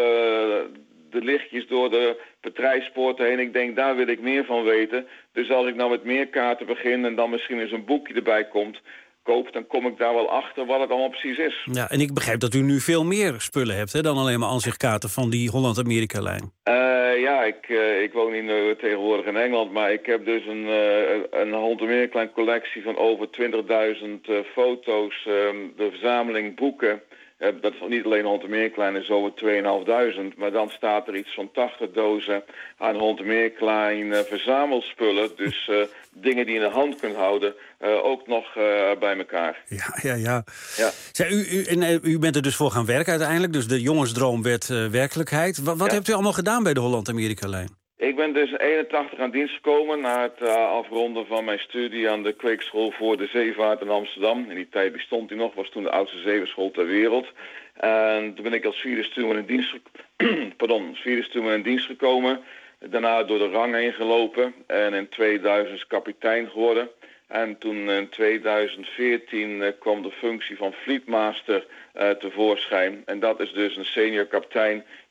de lichtjes door de patrijspoorten heen. Ik denk, daar wil ik meer van weten. Dus als ik nou met meer kaarten begin en dan misschien eens een boekje erbij komt, koop, dan kom ik daar wel achter wat het allemaal precies is. Ja, en ik begrijp dat u nu veel meer spullen hebt, hè, dan alleen maar ansichtkaarten van die Holland-Amerika-lijn. Uh, ja, ik, uh, ik woon in, uh, tegenwoordig in Engeland, maar ik heb dus een, uh, een Holland-Amerika collectie van over twintigduizend uh, foto's, uh, de verzameling boeken. Uh, dat is niet alleen Holland-Amerika is over tweeduizend, maar dan staat er iets van tachtig dozen aan Holland-Amerika uh, verzamelspullen. Dus uh, dingen die je in de hand kunt houden, uh, ook nog uh, bij elkaar. Ja, ja, ja. ja. Zij, u, u, en, uh, u bent er dus voor gaan werken uiteindelijk, dus de jongensdroom werd uh, werkelijkheid. Wat, wat ja. hebt u allemaal gedaan bij de Holland-Amerika-lijn? Ik ben dus in eenentachtig aan dienst gekomen na het uh, afronden van mijn studie aan de kweekschool voor de zeevaart in Amsterdam. In die tijd bestond die nog, was toen de oudste zeevaartschool ter wereld. En toen ben ik als vierde stuurman in dienst, pardon, vierde stuurman in dienst gekomen. Daarna door de rang heen gelopen en in tweeduizend kapitein geworden. En toen in tweeduizend veertien uh, kwam de functie van fleetmaster uh, tevoorschijn. En dat is dus een senior kapitein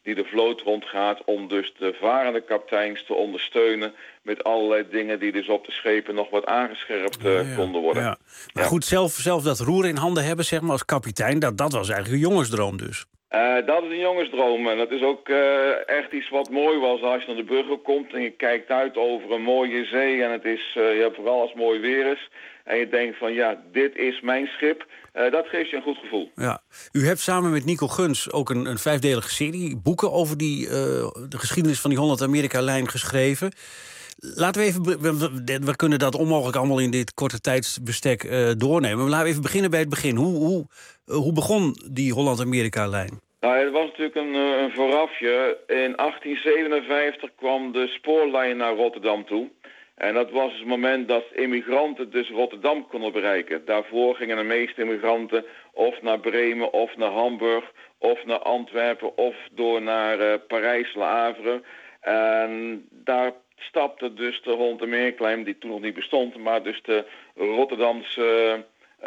die de vloot rondgaat om dus de varende kapiteins te ondersteunen met allerlei dingen die dus op de schepen nog wat aangescherpt uh, ja, ja. konden worden. Ja. Maar ja. goed, zelf, zelf dat roer in handen hebben, zeg maar, als kapitein, dat, dat was eigenlijk een jongensdroom dus. Uh, dat is een jongensdroom en dat is ook uh, echt iets wat mooi was als je naar de bruggen komt en je kijkt uit over een mooie zee en het is, uh, ja, vooral als het mooi weer is en je denkt van ja, dit is mijn schip, uh, dat geeft je een goed gevoel. Ja. U hebt samen met Nico Guns ook een, een vijfdelige serie boeken over die, uh, de geschiedenis van die Holland-Amerika-lijn geschreven. Laten we even, we, we kunnen dat onmogelijk allemaal in dit korte tijdsbestek uh, doornemen. Maar laten we even beginnen bij het begin. Hoe, hoe, uh, hoe begon die Holland-Amerika-lijn? Nou, het was natuurlijk een, een voorafje. In achttien zevenenvijftig kwam de spoorlijn naar Rotterdam toe. En dat was het moment dat immigranten dus Rotterdam konden bereiken. Daarvoor gingen de meeste immigranten of naar Bremen of naar Hamburg of naar Antwerpen of door naar uh, Parijs, Le Havre. En daar stapte dus de Holland-Amerika-lijn, die toen nog niet bestond, maar dus de Rotterdamse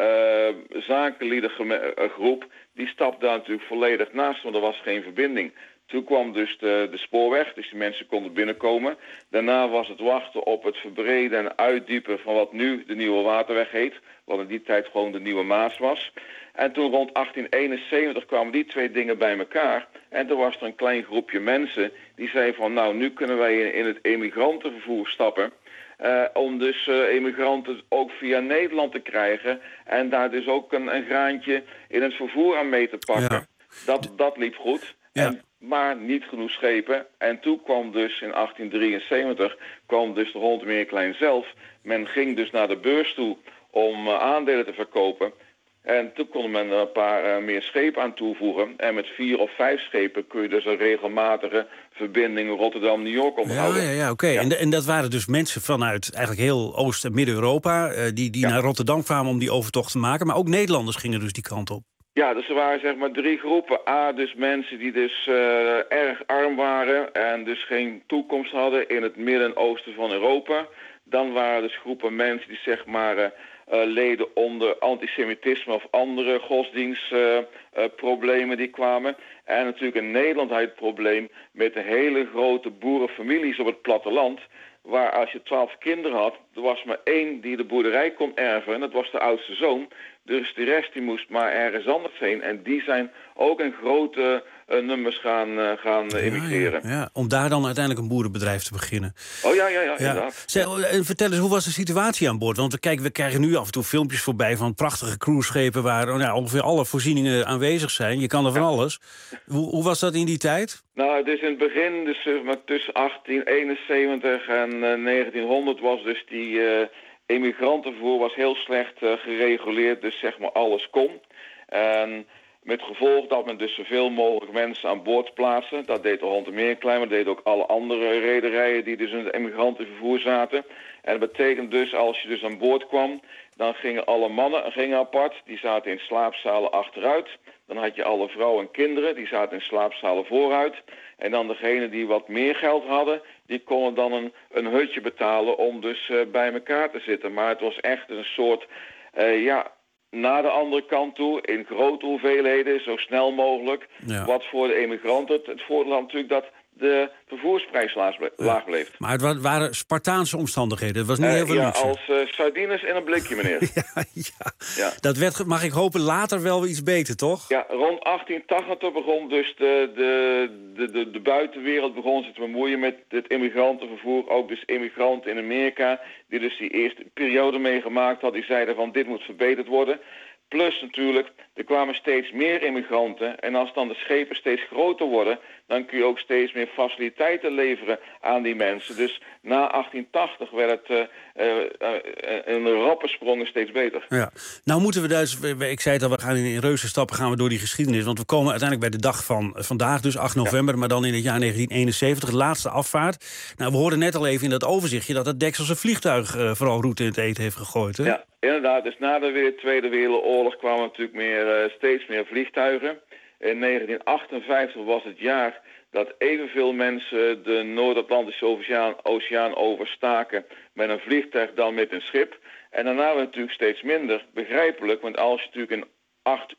uh, zakenliedengroep, die stapte daar natuurlijk volledig naast, want er was geen verbinding. Toen kwam dus de, de spoorweg, dus die mensen konden binnenkomen. Daarna was het wachten op het verbreden en uitdiepen van wat nu de Nieuwe Waterweg heet, wat in die tijd gewoon de Nieuwe Maas was. En toen rond achttien eenenzeventig kwamen die twee dingen bij elkaar. En toen was er een klein groepje mensen die zei van nou, nu kunnen wij in, in het emigrantenvervoer stappen. Uh, om dus uh, emigranten ook via Nederland te krijgen. En daar dus ook een, een graantje in het vervoer aan mee te pakken. Ja. Dat, dat liep goed. Ja. En, maar niet genoeg schepen. En toen kwam dus in achttien drieënzeventig kwam dus de Holland-Amerika-lijn zelf. Men ging dus naar de beurs toe om uh, aandelen te verkopen. En toen kon men er een paar uh, meer schepen aan toevoegen. En met vier of vijf schepen kun je dus een regelmatige verbinding Rotterdam-New York onderhouden. Ja, ja, ja, oké. Okay. Ja. En, en dat waren dus mensen vanuit eigenlijk heel Oost- en Midden-Europa Uh, die die ja. naar Rotterdam kwamen om die overtocht te maken. Maar ook Nederlanders gingen dus die kant op. Ja, dus er waren zeg maar drie groepen. A, dus mensen die dus uh, erg arm waren en dus geen toekomst hadden in het midden en oosten van Europa. Dan waren dus groepen mensen die zeg maar Uh, Uh, leden onder antisemitisme of andere godsdienstproblemen uh, uh, die kwamen. En natuurlijk in Nederland had je het probleem met de hele grote boerenfamilies op het platteland. Waar als je twaalf kinderen had, er was maar één die de boerderij kon erven. En dat was de oudste zoon. Dus de rest die moest maar ergens anders heen. En die zijn ook in grote uh, nummers gaan, uh, gaan uh, emigreren. Ja, ja, ja, om daar dan uiteindelijk een boerenbedrijf te beginnen. Oh ja, ja, ja, ja. inderdaad. Zeg, vertel eens, hoe was de situatie aan boord? Want we, kijken, we krijgen nu af en toe filmpjes voorbij van prachtige cruiseschepen waar oh, nou, ongeveer alle voorzieningen aanwezig zijn. Je kan er van ja. alles. Hoe, hoe was dat in die tijd? Nou, dus in het begin, dus, uh, tussen achttien eenenzeventig en uh, negentienhonderd was dus die Uh, emigrantenvervoer was heel slecht uh, gereguleerd, dus zeg maar alles kon. En met gevolg dat men dus zoveel mogelijk mensen aan boord plaatste. Dat deed de Holland-Amerika-lijn, maar dat deden ook alle andere rederijen die dus in het emigrantenvervoer zaten. En dat betekent dus, als je dus aan boord kwam, dan gingen alle mannen gingen apart. Die zaten in slaapzalen achteruit. Dan had je alle vrouwen en kinderen, die zaten in slaapzalen vooruit. En dan degenen die wat meer geld hadden, die konden dan een, een hutje betalen om dus uh, bij elkaar te zitten. Maar het was echt een soort, uh, ja, naar de andere kant toe, in grote hoeveelheden, zo snel mogelijk. Ja. Wat voor de emigranten het, het voordeel had natuurlijk dat de vervoersprijs laag bleef. Ja. Maar het waren Spartaanse omstandigheden, het was niet uh, heel veel ja, luxe. als uh, sardines in een blikje, meneer. ja, ja. ja, dat werd, mag ik hopen, later wel iets beter, toch? Ja, rond achttien tachtig begon dus de, de, de, de, de buitenwereld begon zich te bemoeien met het immigrantenvervoer. Ook dus immigranten in Amerika, die dus die eerste periode meegemaakt hadden, die zeiden van dit moet verbeterd worden. Plus natuurlijk, er kwamen steeds meer immigranten. En als dan de schepen steeds groter worden, dan kun je ook steeds meer faciliteiten leveren aan die mensen. Dus na achttien tachtig werd het uh, uh, uh, een rappe sprongen steeds beter. Ja. Nou moeten we dus, ik zei het al, we gaan in reuze stappen gaan we door die geschiedenis. Want we komen uiteindelijk bij de dag van vandaag, dus acht november, ja. maar dan in het jaar negentien eenenzeventig, de laatste afvaart. Nou, we hoorden net al even in dat overzichtje dat het Dekselse vliegtuig uh, vooral route in het eten heeft gegooid. Hè? Ja, inderdaad. Dus na de Tweede Wereldoorlog kwamen natuurlijk meer, uh, steeds meer vliegtuigen. In negentien achtenvijftig was het jaar dat evenveel mensen de Noord-Atlantische Oceaan, Oceaan overstaken met een vliegtuig dan met een schip. En daarna werd het natuurlijk steeds minder, begrijpelijk. Want als je natuurlijk in acht uur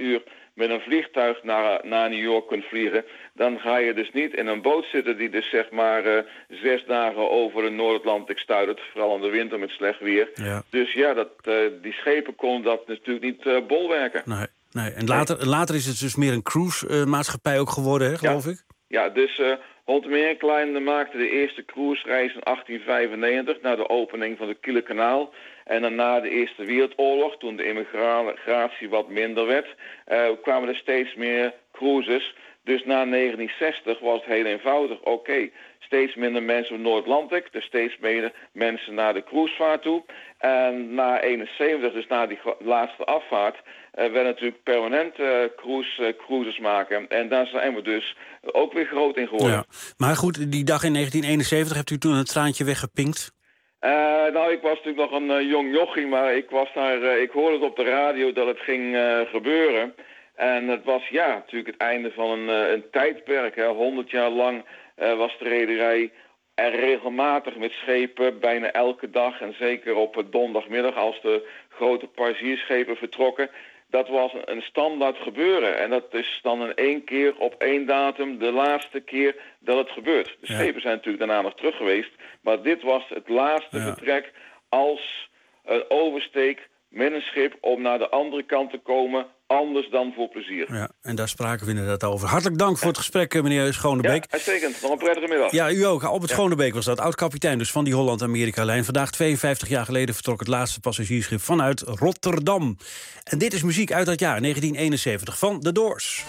met een vliegtuig naar, naar New York kunt vliegen, dan ga je dus niet in een boot zitten die dus zeg maar uh, zes dagen over de Noord-Atlantic stuitert, vooral in de winter met slecht weer. Ja. Dus ja, dat, uh, die schepen konden dat natuurlijk niet uh, bolwerken. Nee, nee. En later, nee. later is het dus meer een cruise-maatschappij ook geworden, hè, geloof ja. ik? Ja, dus uh, Holland America Line maakte de eerste cruisereis in achttien vijfennegentig... na de opening van het Kielenkanaal. En dan na de Eerste Wereldoorlog, toen de immigratie wat minder werd, uh, kwamen er steeds meer cruises. Dus na negentien zestig was het heel eenvoudig. Oké, okay, steeds minder mensen op Noord-Atlantic, dus steeds meer mensen naar de cruisevaart toe. En na eenenzeventig, dus na die laatste afvaart, uh, werden natuurlijk permanent uh, cruise, uh, cruises maken. En daar zijn we dus ook weer groot in geworden. Ja. Maar goed, die dag in negentien eenenzeventig, hebt u toen een traantje weggepinkt? Uh, nou, ik was natuurlijk nog een uh, jong jochie, maar ik, was daar, uh, ik hoorde het op de radio dat het ging uh, gebeuren. En het was ja, natuurlijk het einde van een, uh, een tijdperk. Hè. honderd jaar lang uh, was de rederij er regelmatig met schepen, bijna elke dag. En zeker op donderdagmiddag als de grote passagiersschepen vertrokken. Dat was een standaard gebeuren. En dat is dan in één keer op één datum de laatste keer dat het gebeurt. De schepen ja. zijn natuurlijk daarna nog terug geweest. Maar dit was het laatste ja. vertrek als een oversteek met een schip om naar de andere kant te komen, anders dan voor plezier. Ja, en daar spraken we inderdaad over. Hartelijk dank voor het gesprek, meneer Schonebeek. Ja, uitstekend. Nog een prettige middag. Ja, u ook. Albert ja. Schonebeek was dat, oud-kapitein dus van die Holland-Amerika-lijn. Vandaag tweeënvijftig jaar geleden vertrok het laatste passagiersschip vanuit Rotterdam. En dit is muziek uit dat jaar, negentien eenenzeventig, van The Doors.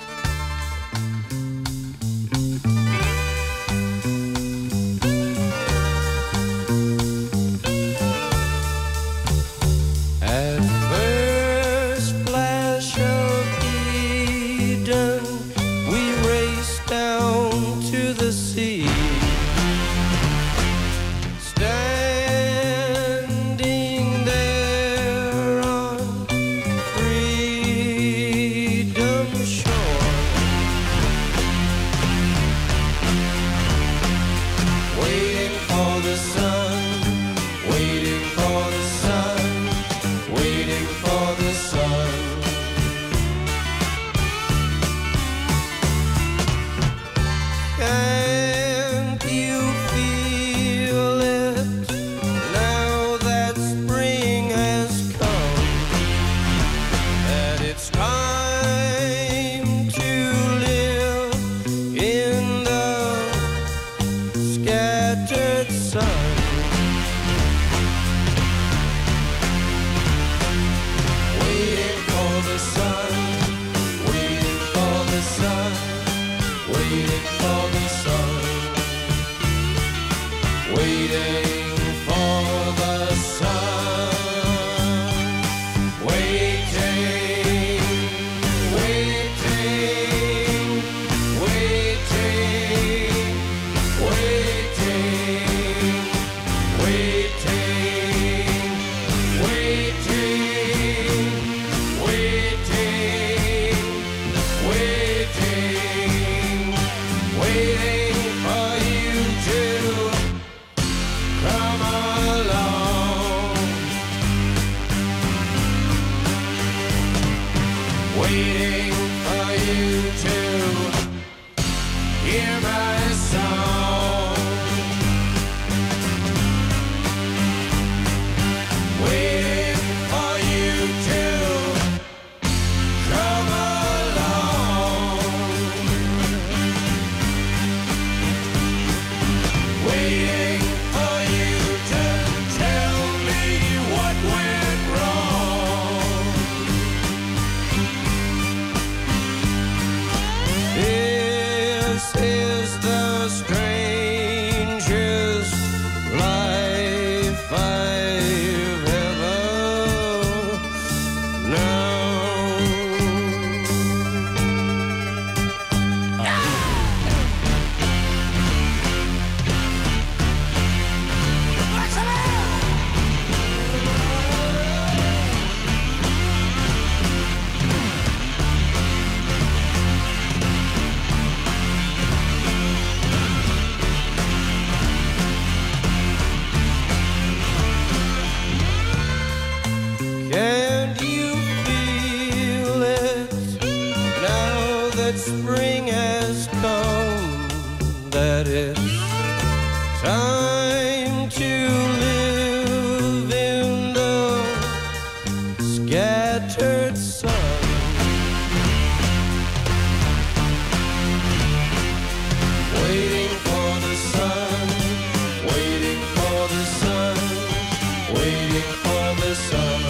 waiting for the sun,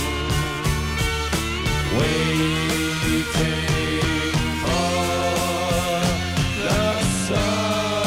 waiting for the sun.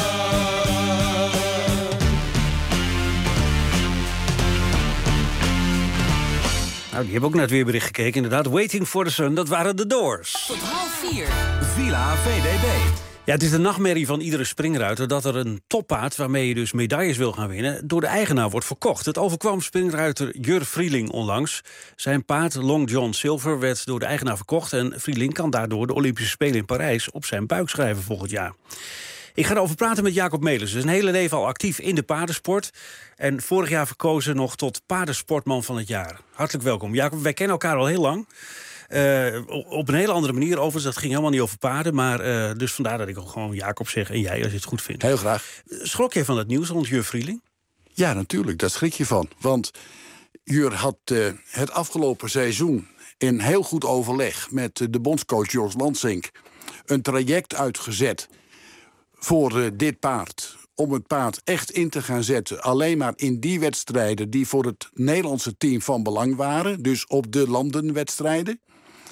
Nou, die hebben ook naar het weerbericht gekeken. Inderdaad, Waiting for the Sun, dat waren de Doors. Tot half vier. Villa V D B. Ja, het is de nachtmerrie van iedere springruiter dat er een toppaard waarmee je dus medailles wil gaan winnen door de eigenaar wordt verkocht. Het overkwam springruiter Jur Vrieling onlangs. Zijn paard Long John Silver werd door de eigenaar verkocht en Vrieling kan daardoor de Olympische Spelen in Parijs op zijn buik schrijven volgend jaar. Ik ga erover praten met Jacob Melis. Hij is een hele leven al actief in de paardensport. En vorig jaar verkozen nog tot paardensportman van het jaar. Hartelijk welkom. Jacob, wij kennen elkaar al heel lang. Uh, op een hele andere manier overigens. Dat ging helemaal niet over paarden. Maar uh, dus vandaar dat ik ook gewoon Jacob zeg en jij als je het goed vindt. Heel graag. Schrok je van het nieuws rond Jur Vrieling? Ja, natuurlijk. Daar schrik je van. Want Jur had uh, het afgelopen seizoen in heel goed overleg met uh, de bondscoach Jos Lansink een traject uitgezet voor uh, dit paard. Om het paard echt in te gaan zetten. Alleen maar in die wedstrijden die voor het Nederlandse team van belang waren. Dus op de landenwedstrijden.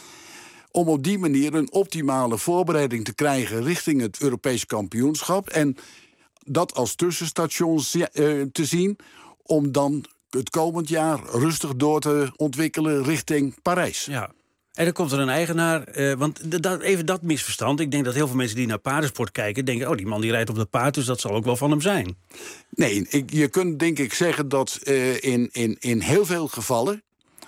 Om op die manier een optimale voorbereiding te krijgen richting het Europees kampioenschap. En dat als tussenstation uh, te zien. Om dan het komend jaar rustig door te ontwikkelen richting Parijs. Ja. En dan komt er een eigenaar, uh, want dat, even dat misverstand. Ik denk dat heel veel mensen die naar paardensport kijken denken, oh, die man die rijdt op dat paard, dus dat zal ook wel van hem zijn. Nee, ik, je kunt denk ik zeggen dat uh, in, in, in heel veel gevallen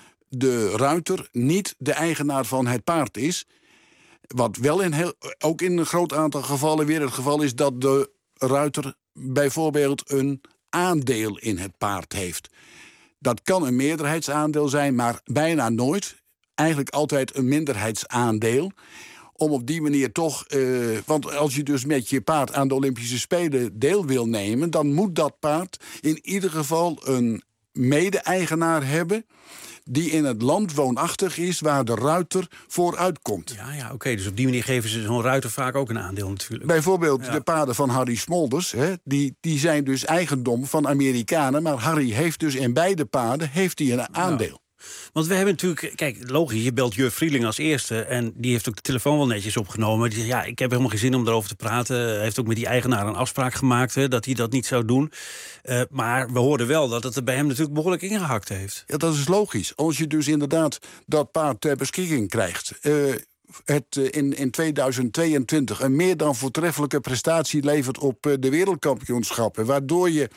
de ruiter niet de eigenaar van het paard is. Wat wel in heel, ook in een groot aantal gevallen weer het geval is dat de ruiter bijvoorbeeld een aandeel in het paard heeft. Dat kan een meerderheidsaandeel zijn, maar bijna nooit. Eigenlijk altijd een minderheidsaandeel. Om op die manier toch... Uh, want als je dus met je paard aan de Olympische Spelen deel wil nemen, dan moet dat paard in ieder geval een mede-eigenaar hebben die in het land woonachtig is waar de ruiter voor uitkomt. Ja, ja, oké. Okay. Dus op die manier geven ze zo'n ruiter vaak ook een aandeel natuurlijk. Bijvoorbeeld ja. de paarden van Harry Smolders, hè, die, die zijn dus eigendom van Amerikanen, maar Harry heeft dus in beide paarden heeft hij een aandeel. Ja. Want we hebben natuurlijk, kijk, logisch, je belt Jur Vrieling als eerste en die heeft ook de telefoon wel netjes opgenomen. Die zegt, ja, ik heb helemaal geen zin om erover te praten. Hij heeft ook met die eigenaar een afspraak gemaakt, hè, dat hij dat niet zou doen. Uh, maar we hoorden wel dat het er bij hem natuurlijk behoorlijk ingehakt heeft. Ja, dat is logisch. Als je dus inderdaad dat paard ter beschikking krijgt, Uh, het uh, in, in tweeduizend tweeëntwintig een meer dan voortreffelijke prestatie levert op uh, de wereldkampioenschappen, waardoor je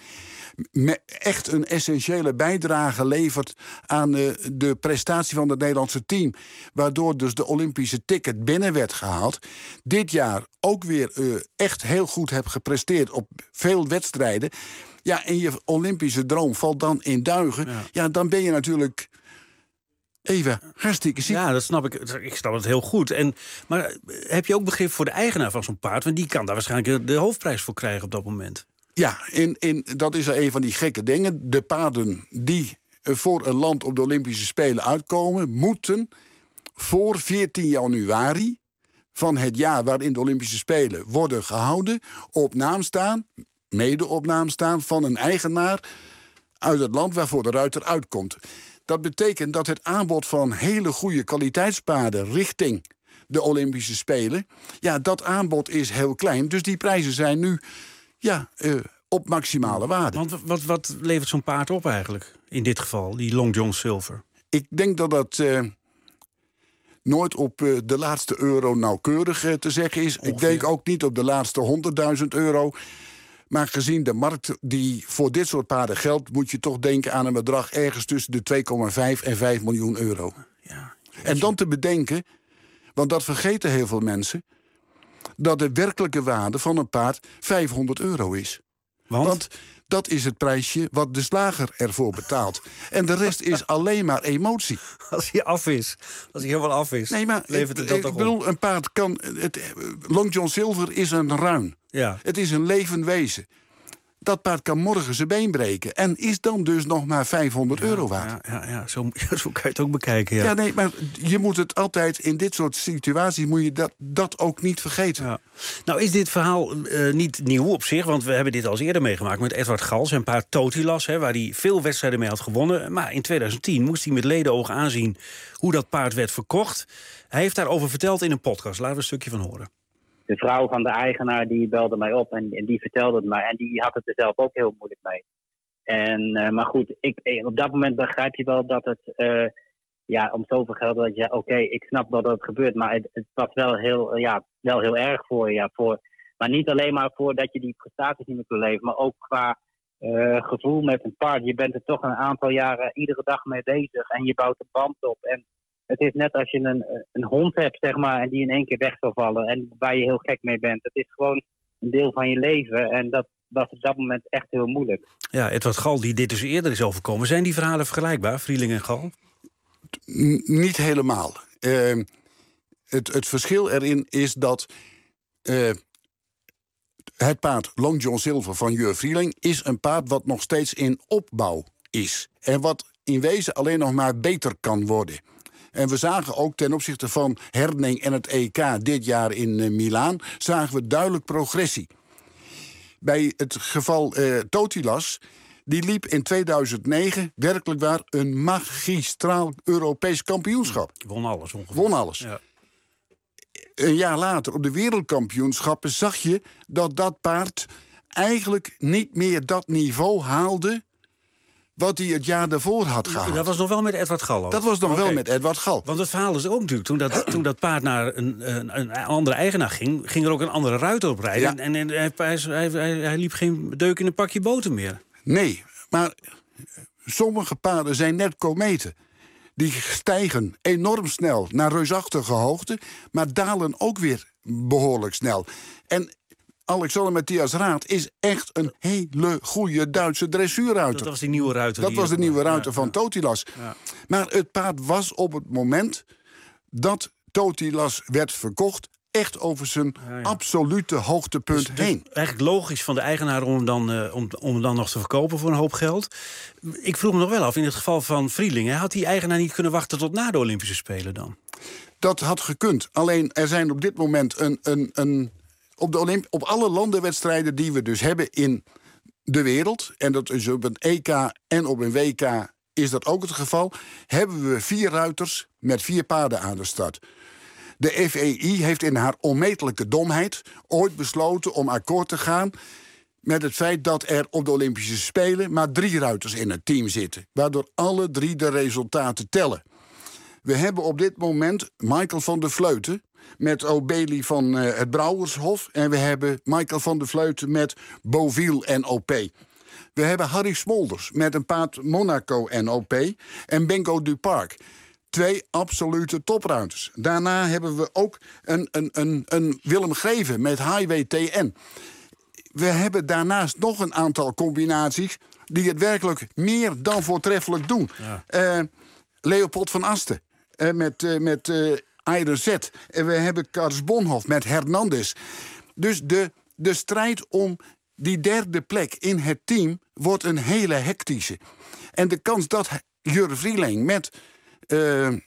echt een essentiële bijdrage levert aan uh, de prestatie van het Nederlandse team, waardoor dus de Olympische ticket binnen werd gehaald. Dit jaar ook weer uh, echt heel goed hebt gepresteerd op veel wedstrijden. Ja, en je Olympische droom valt dan in duigen. Ja, ja dan ben je natuurlijk even hartstikke ziek. Ja, dat snap ik. Ik snap het heel goed. En, maar heb je ook begrip voor de eigenaar van zo'n paard? Want die kan daar waarschijnlijk de hoofdprijs voor krijgen op dat moment. Ja, in, in, dat is een van die gekke dingen. De paarden die voor een land op de Olympische Spelen uitkomen, moeten voor veertien januari van het jaar waarin de Olympische Spelen worden gehouden, op naam staan, mede op naam staan van een eigenaar uit het land waarvoor de ruiter uitkomt. Dat betekent dat het aanbod van hele goede kwaliteitspaarden richting de Olympische Spelen, ja, dat aanbod is heel klein. Dus die prijzen zijn nu ja, uh, op maximale waarde. Want wat, wat levert zo'n paard op eigenlijk, in dit geval, die Long John Silver? Ik denk dat dat uh, nooit op uh, de laatste euro nauwkeurig uh, te zeggen is. Ongeveer. Ik denk ook niet op de laatste honderdduizend euro. Maar gezien de markt die voor dit soort paarden geldt, moet je toch denken aan een bedrag ergens tussen de twee komma vijf en vijf miljoen euro. Ja, en dan te bedenken, want dat vergeten heel veel mensen, dat de werkelijke waarde van een paard vijfhonderd euro is. Want? Want dat is het prijsje wat de slager ervoor betaalt. En de rest is alleen maar emotie. Als hij af is, als hij helemaal af is, nee, maar levert het dat ik toch bedoel, op? Een paard kan... Het, Long John Silver is een ruin. Ja. Het is een levend wezen. Dat paard kan morgen zijn been breken. En is dan dus nog maar vijfhonderd euro waard. Ja, ja, ja. Zo, zo kan je het ook bekijken. Ja. ja, nee, maar je moet het altijd in dit soort situaties moet je dat, dat ook niet vergeten. Ja. Nou is dit verhaal uh, niet nieuw op zich, want we hebben dit al eerder meegemaakt met Edward Gal, zijn paard Totilas, hè, waar hij veel wedstrijden mee had gewonnen. Maar in tweeduizend tien moest hij met ledenogen aanzien hoe dat paard werd verkocht. Hij heeft daarover verteld in een podcast. Laten we een stukje van horen. De vrouw van de eigenaar die belde mij op en, en die vertelde het mij. En die had het er zelf ook heel moeilijk mee. En, uh, maar goed, ik, op dat moment begrijp je wel dat het uh, ja, om zoveel geld dat je, oké, okay, ik snap wel dat het gebeurt, maar het, het was wel heel, uh, ja, wel heel erg voor je. Ja, voor, maar niet alleen maar voor dat je die prestaties niet meer kunt leven, maar ook qua uh, gevoel met een paard. Je bent er toch een aantal jaren iedere dag mee bezig en je bouwt een band op. En het is net als je een, een hond hebt, zeg maar, en die in één keer weg zal vallen en waar je heel gek mee bent. Het is gewoon een deel van je leven en dat was op dat moment echt heel moeilijk. Ja, Edward Gal, die dit dus eerder is overkomen. Zijn die verhalen vergelijkbaar, Vrieling en Gal? N- niet helemaal. Uh, het, het verschil erin is dat uh, het paard Long John Silver van Jur Vrieling is een paard wat nog steeds in opbouw is. En wat in wezen alleen nog maar beter kan worden. En we zagen ook ten opzichte van Herning en het E K dit jaar in uh, Milaan, zagen we duidelijk progressie. Bij het geval uh, Totilas, die liep in tweeduizend negen werkelijk waar een magistraal Europees kampioenschap. Won alles ongeveer. Won alles. Ja. Een jaar later op de wereldkampioenschappen zag je dat dat paard eigenlijk niet meer dat niveau haalde wat hij het jaar daarvoor had gehaald. Dat was nog wel met Edward Gal. Ook. Dat was nog okay. wel met Edward Gal. Want het verhaal is ook natuurlijk, toen dat, toen dat paard naar een, een, een andere eigenaar ging, ging er ook een andere ruiter op rijden. Ja. En, en hij, hij, hij, hij liep geen deuk in een pakje boter meer. Nee, maar sommige paarden zijn net kometen. Die stijgen enorm snel naar reusachtige hoogte, maar dalen ook weer behoorlijk snel. En Alexander Matthias Raad is echt een hele goede Duitse dressuurruiter. Dat was die nieuwe ruiter. Dat die was de nieuwe ruiter ja, van ja. Totilas. Ja. Maar het paard was op het moment dat Totilas werd verkocht echt over zijn ja, ja. absolute hoogtepunt dus, dus heen. Eigenlijk logisch van de eigenaar om hem, dan, uh, om, om hem dan nog te verkopen voor een hoop geld. Ik vroeg me nog wel af, in het geval van Vrieling, had die eigenaar niet kunnen wachten tot na de Olympische Spelen dan? Dat had gekund. Alleen er zijn op dit moment een... een, een Op, de Olymp- op alle landenwedstrijden die we dus hebben in de wereld, en dat is op een E K en op een W K is dat ook het geval, hebben we vier ruiters met vier paarden aan de start. De F E I heeft in haar onmetelijke domheid ooit besloten om akkoord te gaan met het feit dat er op de Olympische Spelen maar drie ruiters in het team zitten, waardoor alle drie de resultaten tellen. We hebben op dit moment Michael van der Vleuten met O'Bailey van uh, het Brouwershof. En we hebben Michael van der Vleuten met Beauville en O P. We hebben Harry Smolders met een paard Monaco en O P. En Bengo Duparc. Twee absolute topruiters. Daarna hebben we ook een, een, een, een Willem Greven met Highway T N. We hebben daarnaast nog een aantal combinaties die het werkelijk meer dan voortreffelijk doen. Ja. Uh, Leopold van Asten uh, met... Uh, met uh, Iron Z. En we hebben Kars Bonhoff met Hernandez. Dus de, de strijd om die derde plek in het team wordt een hele hectische. En de kans dat Jur Vrieling met uh, uh,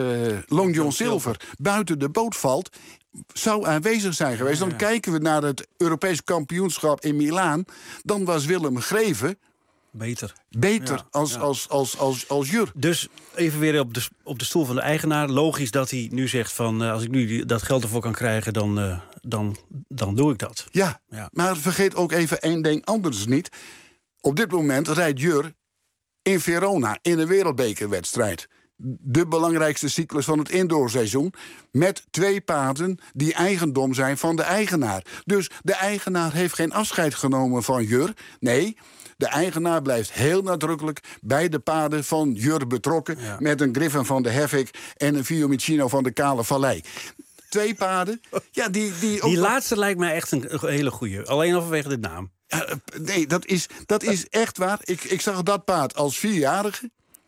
Long John Silver buiten de boot valt, zou aanwezig zijn geweest. Dan kijken we naar het Europees kampioenschap in Milaan. Dan was Willem Greven Beter. Beter ja, als, ja. Als, als, als, als Jur. Dus even weer op de, op de stoel van de eigenaar. Logisch dat hij nu zegt van uh, als ik nu die, dat geld ervoor kan krijgen, dan, uh, dan, dan doe ik dat. Ja, ja, maar vergeet ook even één ding anders niet. Op dit moment rijdt Jur in Verona in een wereldbekerwedstrijd. De belangrijkste cyclus van het indoorseizoen. Met twee paarden die eigendom zijn van de eigenaar. Dus de eigenaar heeft geen afscheid genomen van Jur. Nee, de eigenaar blijft heel nadrukkelijk bij de paarden van Jur betrokken. Ja. Met een Griffin van de Havoc en een Fiumicino van de Kale Vallei. Twee paarden. Ja, die, die, ook die laatste lijkt mij echt een, een hele goeie. Alleen al vanwege de naam. Uh, nee, dat is, dat is echt waar. Ik, ik zag dat paard als vierjarige.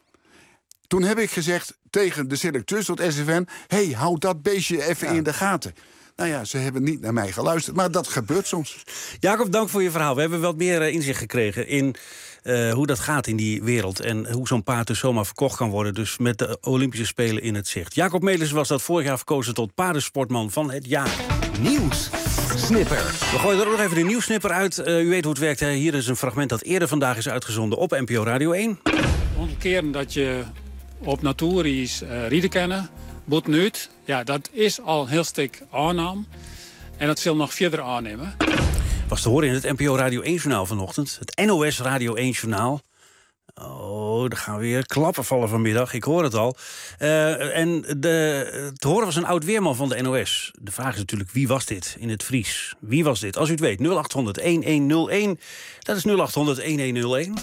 Toen heb ik gezegd tegen de selecteurs tot S F N... hey, houd dat beestje even ja. in de gaten. Nou ja, ze hebben niet naar mij geluisterd. Maar dat gebeurt soms. Jacob, dank voor je verhaal. We hebben wat meer uh, inzicht gekregen in uh, hoe dat gaat in die wereld. En hoe zo'n paard dus zomaar verkocht kan worden. Dus met de Olympische Spelen in het zicht. Jacob Melis was dat vorig jaar verkozen tot paardensportman van het jaar. Nieuws. Snipper. We gooien er ook nog even de nieuwssnipper uit. Uh, u weet hoe het werkt. Hè? Hier is een fragment dat eerder vandaag is uitgezonden op N P O Radio één. Honderd keren dat je op natuurreis uh, rieden kennen, boet nuut. Ja, dat is al een heel stuk aannam. En dat zal nog verder aannemen. Was te horen in het N P O Radio één-journaal vanochtend. Het N O S Radio één-journaal. Oh, er gaan weer klappen vallen vanmiddag. Ik hoor het al. Uh, en de, te horen was een oud-weerman van de N O S. De vraag is natuurlijk, wie was dit in het Fries? Wie was dit? Als u het weet, nul acht honderd een nul één. Dat is nul acht honderd een nul één.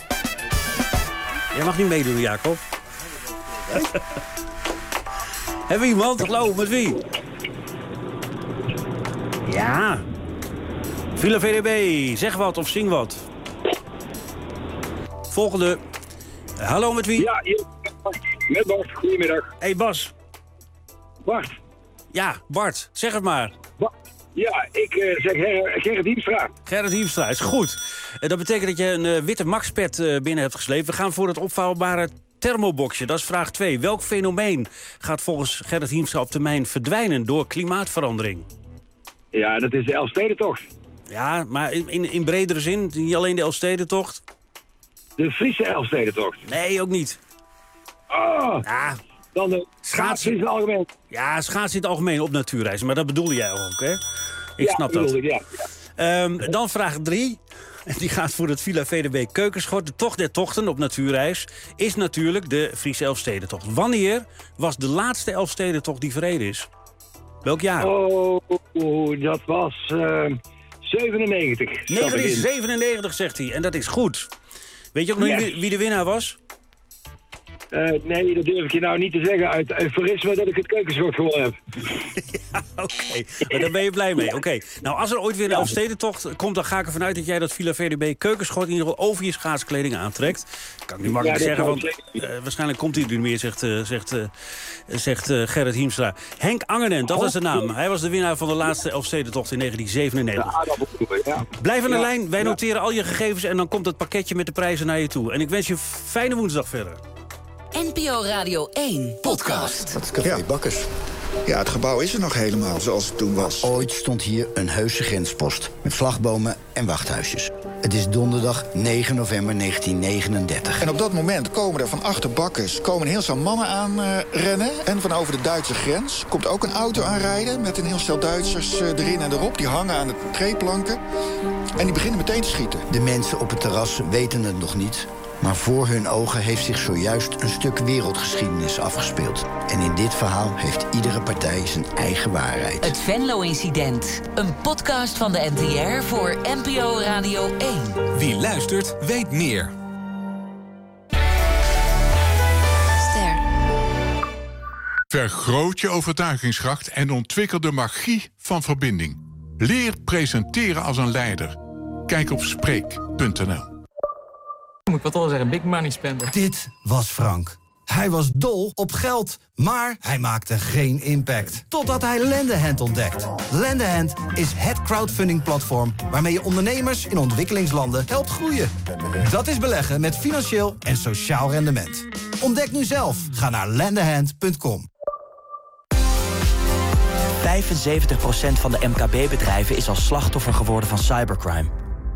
Jij mag niet meedoen, Jacob. Hebben we iemand? Hallo, met wie? Ja. Villa V D B, zeg wat of zing wat. Volgende. Hallo, met wie? Ja, hier, met Bas. Goedemiddag. Hey Bas. Bart. Ja, Bart. Zeg het maar. Ba ja, ik uh, zeg Ger Gerrit Hiemstra. Gerrit Hiemstra, is goed. Uh, dat betekent dat je een uh, witte Maxpet uh, binnen hebt gesleept. We gaan voor het opvouwbare thermoboxje. Dat is vraag twee. Welk fenomeen gaat volgens Gerrit Hiemstra op termijn verdwijnen door klimaatverandering? Ja, dat is de Elfstedentocht. Ja, maar in, in, in bredere zin, niet alleen de Elfstedentocht? De Friese Elfstedentocht. Nee, ook niet. Oh, ja. Dan de schaatsen in het algemeen. Ja, schaatsen in het algemeen op natuurreizen. Maar dat bedoelde jij ook, hè? Ik ja, snap dat. Ik, ja, ja. Um, dan vraag drie. Die gaat voor het Villa V D B Keukenschot. De tocht der tochten op natuurreis is natuurlijk de Friese Elfstedentocht. Wanneer was de laatste Elfstedentocht die verreden is? Welk jaar? Oh, dat was uh, zevenennegentig. negentien zevenennegentig, zegt hij. En dat is goed. Weet je ook nog yes. wie de winnaar was? Uh, nee, dat durf ik je nou niet te zeggen uit euforisme dat ik het keukenschot gewonnen heb. Ja, oké. Okay. Maar daar ben je blij mee. Oké. Okay. Nou, als er ooit weer een ja. Elfstedentocht komt, dan ga ik ervan uit dat jij dat Villa V D B Keukenschot in ieder geval over je schaatskleding aantrekt. Dat kan ik niet makkelijk ja, zeggen, want uh, waarschijnlijk komt hij er niet meer, zegt, uh, zegt, uh, zegt uh, Gerrit Hiemstra. Henk Angerent, dat was de naam. Hij was de winnaar van de laatste Elfstedentocht in negentien zevenennegentig. Ja, dat bedoel ik, ja. Blijf aan de ja. lijn, wij noteren al je gegevens en dan komt het pakketje met de prijzen naar je toe. En ik wens je een fijne woensdag verder. N P O Radio één podcast. Dat is Café ja. Bakkers. Ja, het gebouw is er nog helemaal zoals het toen was. Ooit stond hier een heuse grenspost met vlagbomen en wachthuisjes. Het is donderdag negen november negentien negenendertig. En op dat moment komen er van achter Bakkers komen een heel stel mannen aan uh, rennen. En van over de Duitse grens komt ook een auto aanrijden met een heel stel Duitsers uh, erin en erop. Die hangen aan de treeplanken en die beginnen meteen te schieten. De mensen op het terras weten het nog niet. Maar voor hun ogen heeft zich zojuist een stuk wereldgeschiedenis afgespeeld. En in dit verhaal heeft iedere partij zijn eigen waarheid. Het Venlo-incident. Een podcast van de N T R voor N P O Radio één. Wie luistert, weet meer. Ster. Vergroot je overtuigingskracht en ontwikkel de magie van verbinding. Leer presenteren als een leider. Kijk op spreek punt n l. Moet ik wat wel zeggen, big money spender. Dit was Frank. Hij was dol op geld, maar hij maakte geen impact. Totdat hij Lendehand ontdekt. Lendehand is het crowdfunding-platform waarmee je ondernemers in ontwikkelingslanden helpt groeien. Dat is beleggen met financieel en sociaal rendement. Ontdek nu zelf. Ga naar lendehand punt com. vijfenzeventig procent van de M K B-bedrijven is al slachtoffer geworden van cybercrime.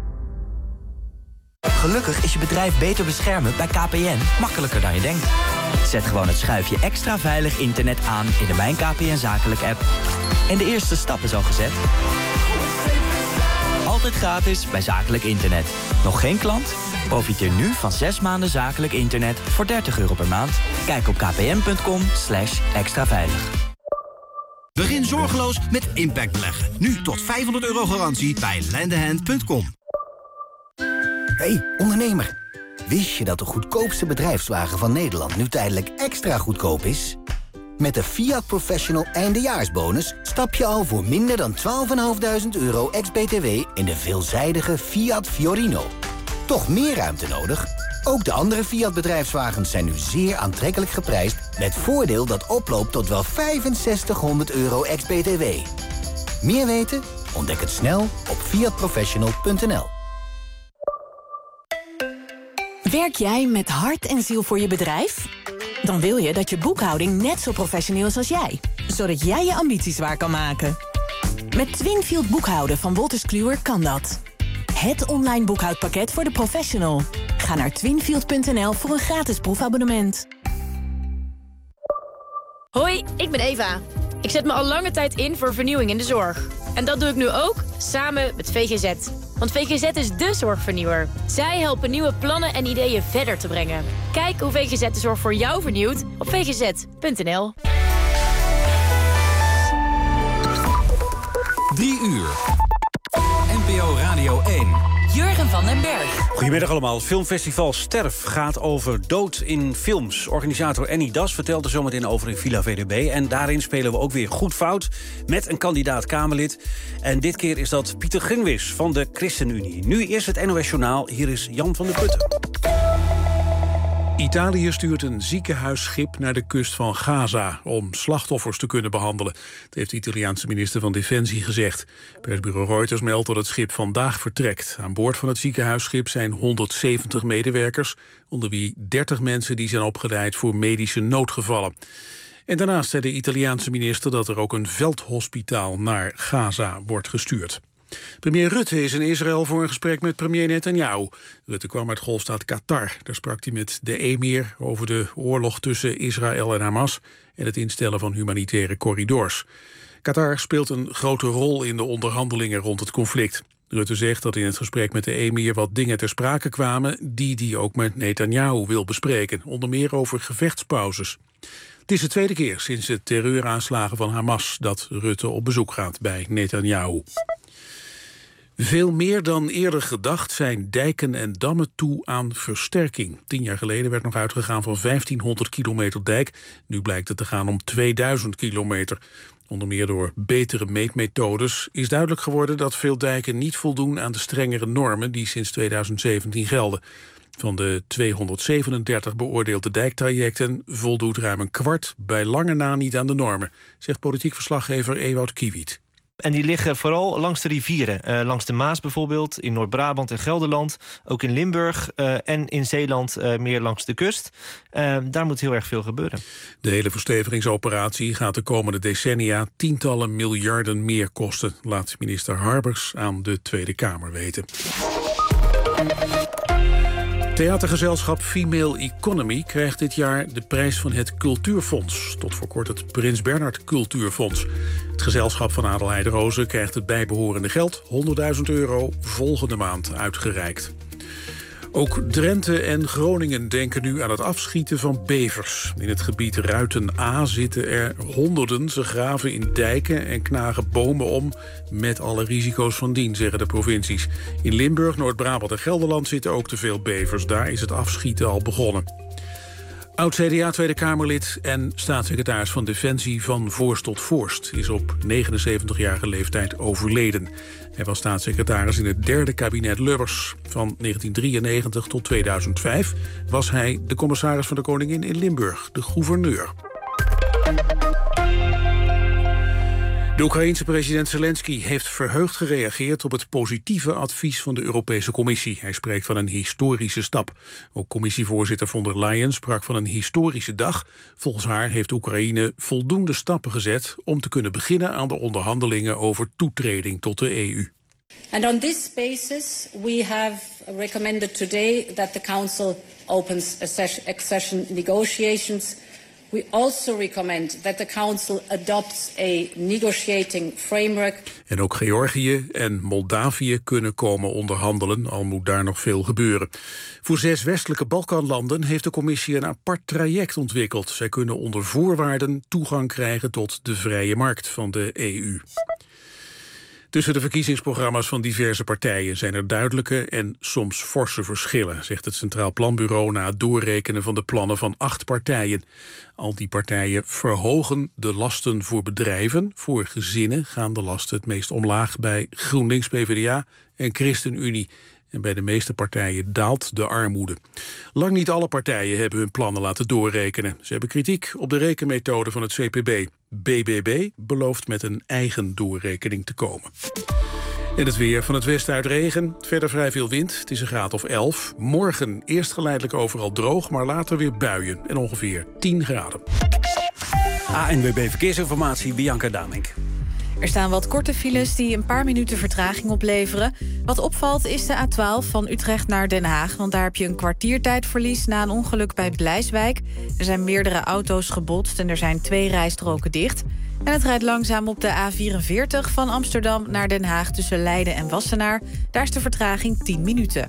Gelukkig is je bedrijf beter beschermen bij K P N makkelijker dan je denkt. Zet gewoon het schuifje extra veilig internet aan in de Mijn K P N Zakelijk app. En de eerste stap is al gezet. Altijd gratis bij zakelijk internet. Nog geen klant? Profiteer nu van zes maanden zakelijk internet voor dertig euro per maand. Kijk op kpn punt com slash extra veilig. Begin zorgeloos met impact beleggen. Nu tot vijfhonderd euro garantie bij lendehand punt com. Hey, ondernemer. Wist je dat de goedkoopste bedrijfswagen van Nederland nu tijdelijk extra goedkoop is? Met de Fiat Professional eindejaarsbonus stap je al voor minder dan twaalfduizend vijfhonderd euro ex-B T W in de veelzijdige Fiat Fiorino. Toch meer ruimte nodig? Ook de andere Fiat bedrijfswagens zijn nu zeer aantrekkelijk geprijsd met voordeel dat oploopt tot wel vijfenzestighonderd euro ex-B T W. Meer weten? Ontdek het snel op fiat professional punt n l. Werk jij met hart en ziel voor je bedrijf? Dan wil je dat je boekhouding net zo professioneel is als jij, zodat jij je ambities waar kan maken. Met Twinfield boekhouden van Wolters Kluwer kan dat. Het online boekhoudpakket voor de professional. Ga naar twinfield punt n l voor een gratis proefabonnement. Hoi, ik ben Eva. Ik zet me al lange tijd in voor vernieuwing in de zorg. En dat doe ik nu ook, samen met V G Z. Want V G Z is dé zorgvernieuwer. Zij helpen nieuwe plannen en ideeën verder te brengen. Kijk hoe V G Z de zorg voor jou vernieuwt op v g z punt n l. Drie uur. N P O Radio één. Jurgen van den Berg. Goedemiddag allemaal. Filmfestival Sterf gaat over dood in films. Organisator Annie Das vertelt er zometeen over in Villa V D B. En daarin spelen we ook weer Goed Fout met een kandidaat-Kamerlid. En dit keer is dat Pieter Grinwis van de ChristenUnie. Nu eerst het N O S Journaal. Hier is Jan van der Putten. Italië stuurt een ziekenhuisschip naar de kust van Gaza om slachtoffers te kunnen behandelen. Dat heeft de Italiaanse minister van Defensie gezegd. Persbureau Reuters meldt dat het schip vandaag vertrekt. Aan boord van het ziekenhuisschip zijn honderdzeventig medewerkers, onder wie dertig mensen die zijn opgeleid voor medische noodgevallen. En daarnaast zei de Italiaanse minister dat er ook een veldhospitaal naar Gaza wordt gestuurd. Premier Rutte is in Israël voor een gesprek met premier Netanyahu. Rutte kwam uit golfstaat Qatar. Daar sprak hij met de emir over de oorlog tussen Israël en Hamas en het instellen van humanitaire corridors. Qatar speelt een grote rol in de onderhandelingen rond het conflict. Rutte zegt dat in het gesprek met de emir wat dingen ter sprake kwamen die hij ook met Netanyahu wil bespreken, onder meer over gevechtspauzes. Het is de tweede keer sinds de terreuraanslagen van Hamas dat Rutte op bezoek gaat bij Netanyahu. Veel meer dan eerder gedacht zijn dijken en dammen toe aan versterking. Tien jaar geleden werd nog uitgegaan van vijftienhonderd kilometer dijk. Nu blijkt het te gaan om tweeduizend kilometer. Onder meer door betere meetmethodes is duidelijk geworden dat veel dijken niet voldoen aan de strengere normen die sinds tweeduizend zeventien gelden. Van de tweehonderdzevenendertig beoordeelde dijktrajecten voldoet ruim een kwart bij lange na niet aan de normen, zegt politiek verslaggever Ewout Kiewiet. En die liggen vooral langs de rivieren. Uh, langs de Maas bijvoorbeeld, in Noord-Brabant en Gelderland. Ook in Limburg uh, en in Zeeland uh, meer langs de kust. Uh, daar moet heel erg veel gebeuren. De hele verstevigingsoperatie gaat de komende decennia tientallen miljarden meer kosten, laat minister Harbers aan de Tweede Kamer weten. Theatergezelschap Female Economy krijgt dit jaar de prijs van het Cultuurfonds. Tot voor kort het Prins Bernhard Cultuurfonds. Het gezelschap van Adelheid Rozen krijgt het bijbehorende geld, honderdduizend euro, volgende maand uitgereikt. Ook Drenthe en Groningen denken nu aan het afschieten van bevers. In het gebied Ruiten-A zitten er honderden. Ze graven in dijken en knagen bomen om, met alle risico's van dien, zeggen de provincies. In Limburg, Noord-Brabant en Gelderland zitten ook te veel bevers. Daar is het afschieten al begonnen. Oud-C D A Tweede Kamerlid en staatssecretaris van Defensie Van Voorst tot Voorst is op negenenzeventigjarige leeftijd overleden. Hij was staatssecretaris in het derde kabinet Lubbers. Van negentien drieënnegentig tot tweeduizend vijf was hij de commissaris van de Koningin in Limburg, de gouverneur. De Oekraïense president Zelensky heeft verheugd gereageerd op het positieve advies van de Europese Commissie. Hij spreekt van een historische stap. Ook commissievoorzitter von der Leyen sprak van een historische dag. Volgens haar heeft Oekraïne voldoende stappen gezet om te kunnen beginnen aan de onderhandelingen over toetreding tot de E U. And on this basis, we have recommended today that the Council opens accession negotiations. We also recommend that the Council adopts a negotiating framework. En ook Georgië en Moldavië kunnen komen onderhandelen, al moet daar nog veel gebeuren. Voor zes westelijke Balkanlanden heeft de Commissie een apart traject ontwikkeld. Zij kunnen onder voorwaarden toegang krijgen tot de vrije markt van de E U. Tussen de verkiezingsprogramma's van diverse partijen zijn er duidelijke en soms forse verschillen, zegt het Centraal Planbureau na het doorrekenen van de plannen van acht partijen. Al die partijen verhogen de lasten voor bedrijven. Voor gezinnen gaan de lasten het meest omlaag bij GroenLinks, P v d A en ChristenUnie. En bij de meeste partijen daalt de armoede. Lang niet alle partijen hebben hun plannen laten doorrekenen. Ze hebben kritiek op de rekenmethode van het C P B. B B B belooft met een eigen doorrekening te komen. En het weer van het westen uit regen. Verder vrij veel wind. Het is een graad of elf. Morgen eerst geleidelijk overal droog, maar later weer buien. En ongeveer tien graden. A N W B Verkeersinformatie, Bianca Damink. Er staan wat korte files die een paar minuten vertraging opleveren. Wat opvalt is de A twaalf van Utrecht naar Den Haag. Want daar heb je een kwartiertijdverlies na een ongeluk bij Blijswijk. Er zijn meerdere auto's gebotst en er zijn twee rijstroken dicht. En het rijdt langzaam op de A vierenveertig van Amsterdam naar Den Haag tussen Leiden en Wassenaar. Daar is de vertraging tien minuten.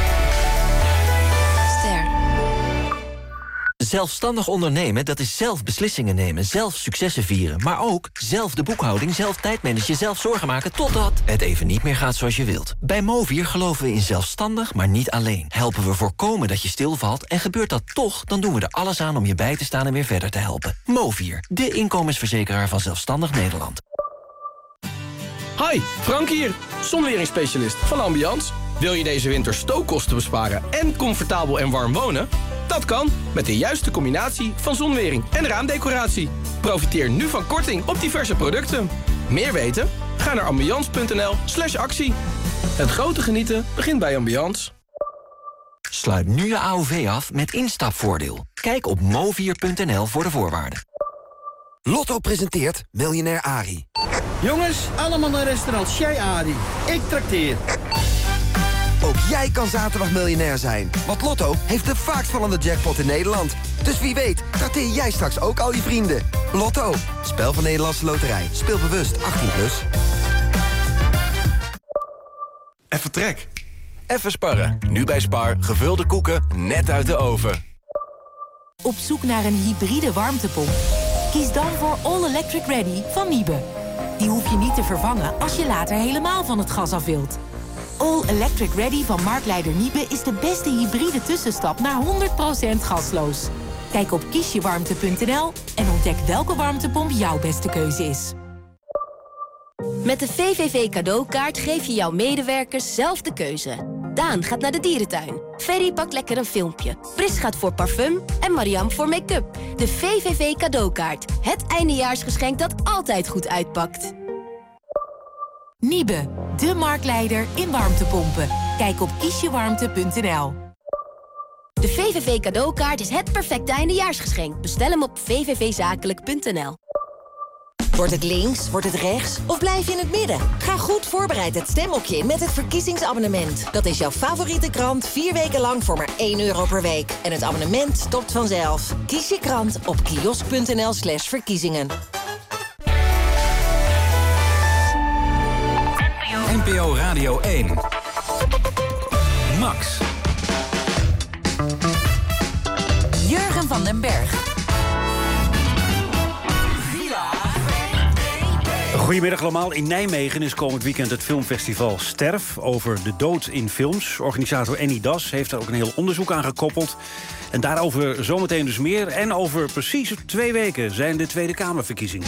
Ster. Zelfstandig ondernemen, dat is zelf beslissingen nemen, zelf successen vieren. Maar ook zelf de boekhouding, zelf tijdmanagen, zelf zorgen maken totdat het even niet meer gaat zoals je wilt. Bij Movier geloven we in zelfstandig, maar niet alleen. Helpen we voorkomen dat je stilvalt en gebeurt dat toch, dan doen we er alles aan om je bij te staan en weer verder te helpen. Movier, de inkomensverzekeraar van Zelfstandig Nederland. Hi, Frank hier, zonweringsspecialist van Ambiance. Wil je deze winter stookkosten besparen en comfortabel en warm wonen? Dat kan met de juiste combinatie van zonwering en raamdecoratie. Profiteer nu van korting op diverse producten. Meer weten? Ga naar ambiance punt n l slash actie. Het grote genieten begint bij Ambiance. Sluit nu je A O V af met instapvoordeel. Kijk op movier punt n l voor de voorwaarden. Lotto presenteert Miljonair Arie. Jongens, allemaal naar restaurant Chez Arie. Ik trakteer. Ook jij kan zaterdag miljonair zijn. Want Lotto heeft de vaakst vallende jackpot in Nederland. Dus wie weet, trakteer jij straks ook al je vrienden. Lotto, spel van Nederlandse Loterij. Speel bewust, achttien plus. Even trek. Even sparren. Nu bij Spar, gevulde koeken, net uit de oven. Op zoek naar een hybride warmtepomp? Kies dan voor All Electric Ready van Niebe. Die hoef je niet te vervangen als je later helemaal van het gas af wilt. All Electric Ready van marktleider Niebe is de beste hybride tussenstap naar honderd procent gasloos. Kijk op kiesjewarmte punt n l en ontdek welke warmtepomp jouw beste keuze is. Met de V V V cadeaukaart geef je jouw medewerkers zelf de keuze. Daan gaat naar de dierentuin. Ferry pakt lekker een filmpje. Pris gaat voor parfum en Mariam voor make-up. De V V V cadeaukaart. Het eindejaarsgeschenk dat altijd goed uitpakt. Niebe, de marktleider in warmtepompen. Kijk op kiesjewarmte punt n l. De V V V cadeaukaart is het perfecte eindejaarsgeschenk. Bestel hem op v v v zakelijk punt n l. Wordt het links, wordt het rechts of blijf je in het midden? Ga goed voorbereid het stemhokje in met het verkiezingsabonnement. Dat is jouw favoriete krant vier weken lang voor maar één euro per week. En het abonnement stopt vanzelf. Kies je krant op kiosk punt n l slash verkiezingen. N P O Radio één. Max. Jurgen van den Berg. Goedemiddag allemaal. In Nijmegen is komend weekend het filmfestival Sterf over de dood in films. Organisator Annie Das heeft daar ook een heel onderzoek aan gekoppeld. En daarover zometeen dus meer. En over precies twee weken zijn de Tweede Kamerverkiezingen.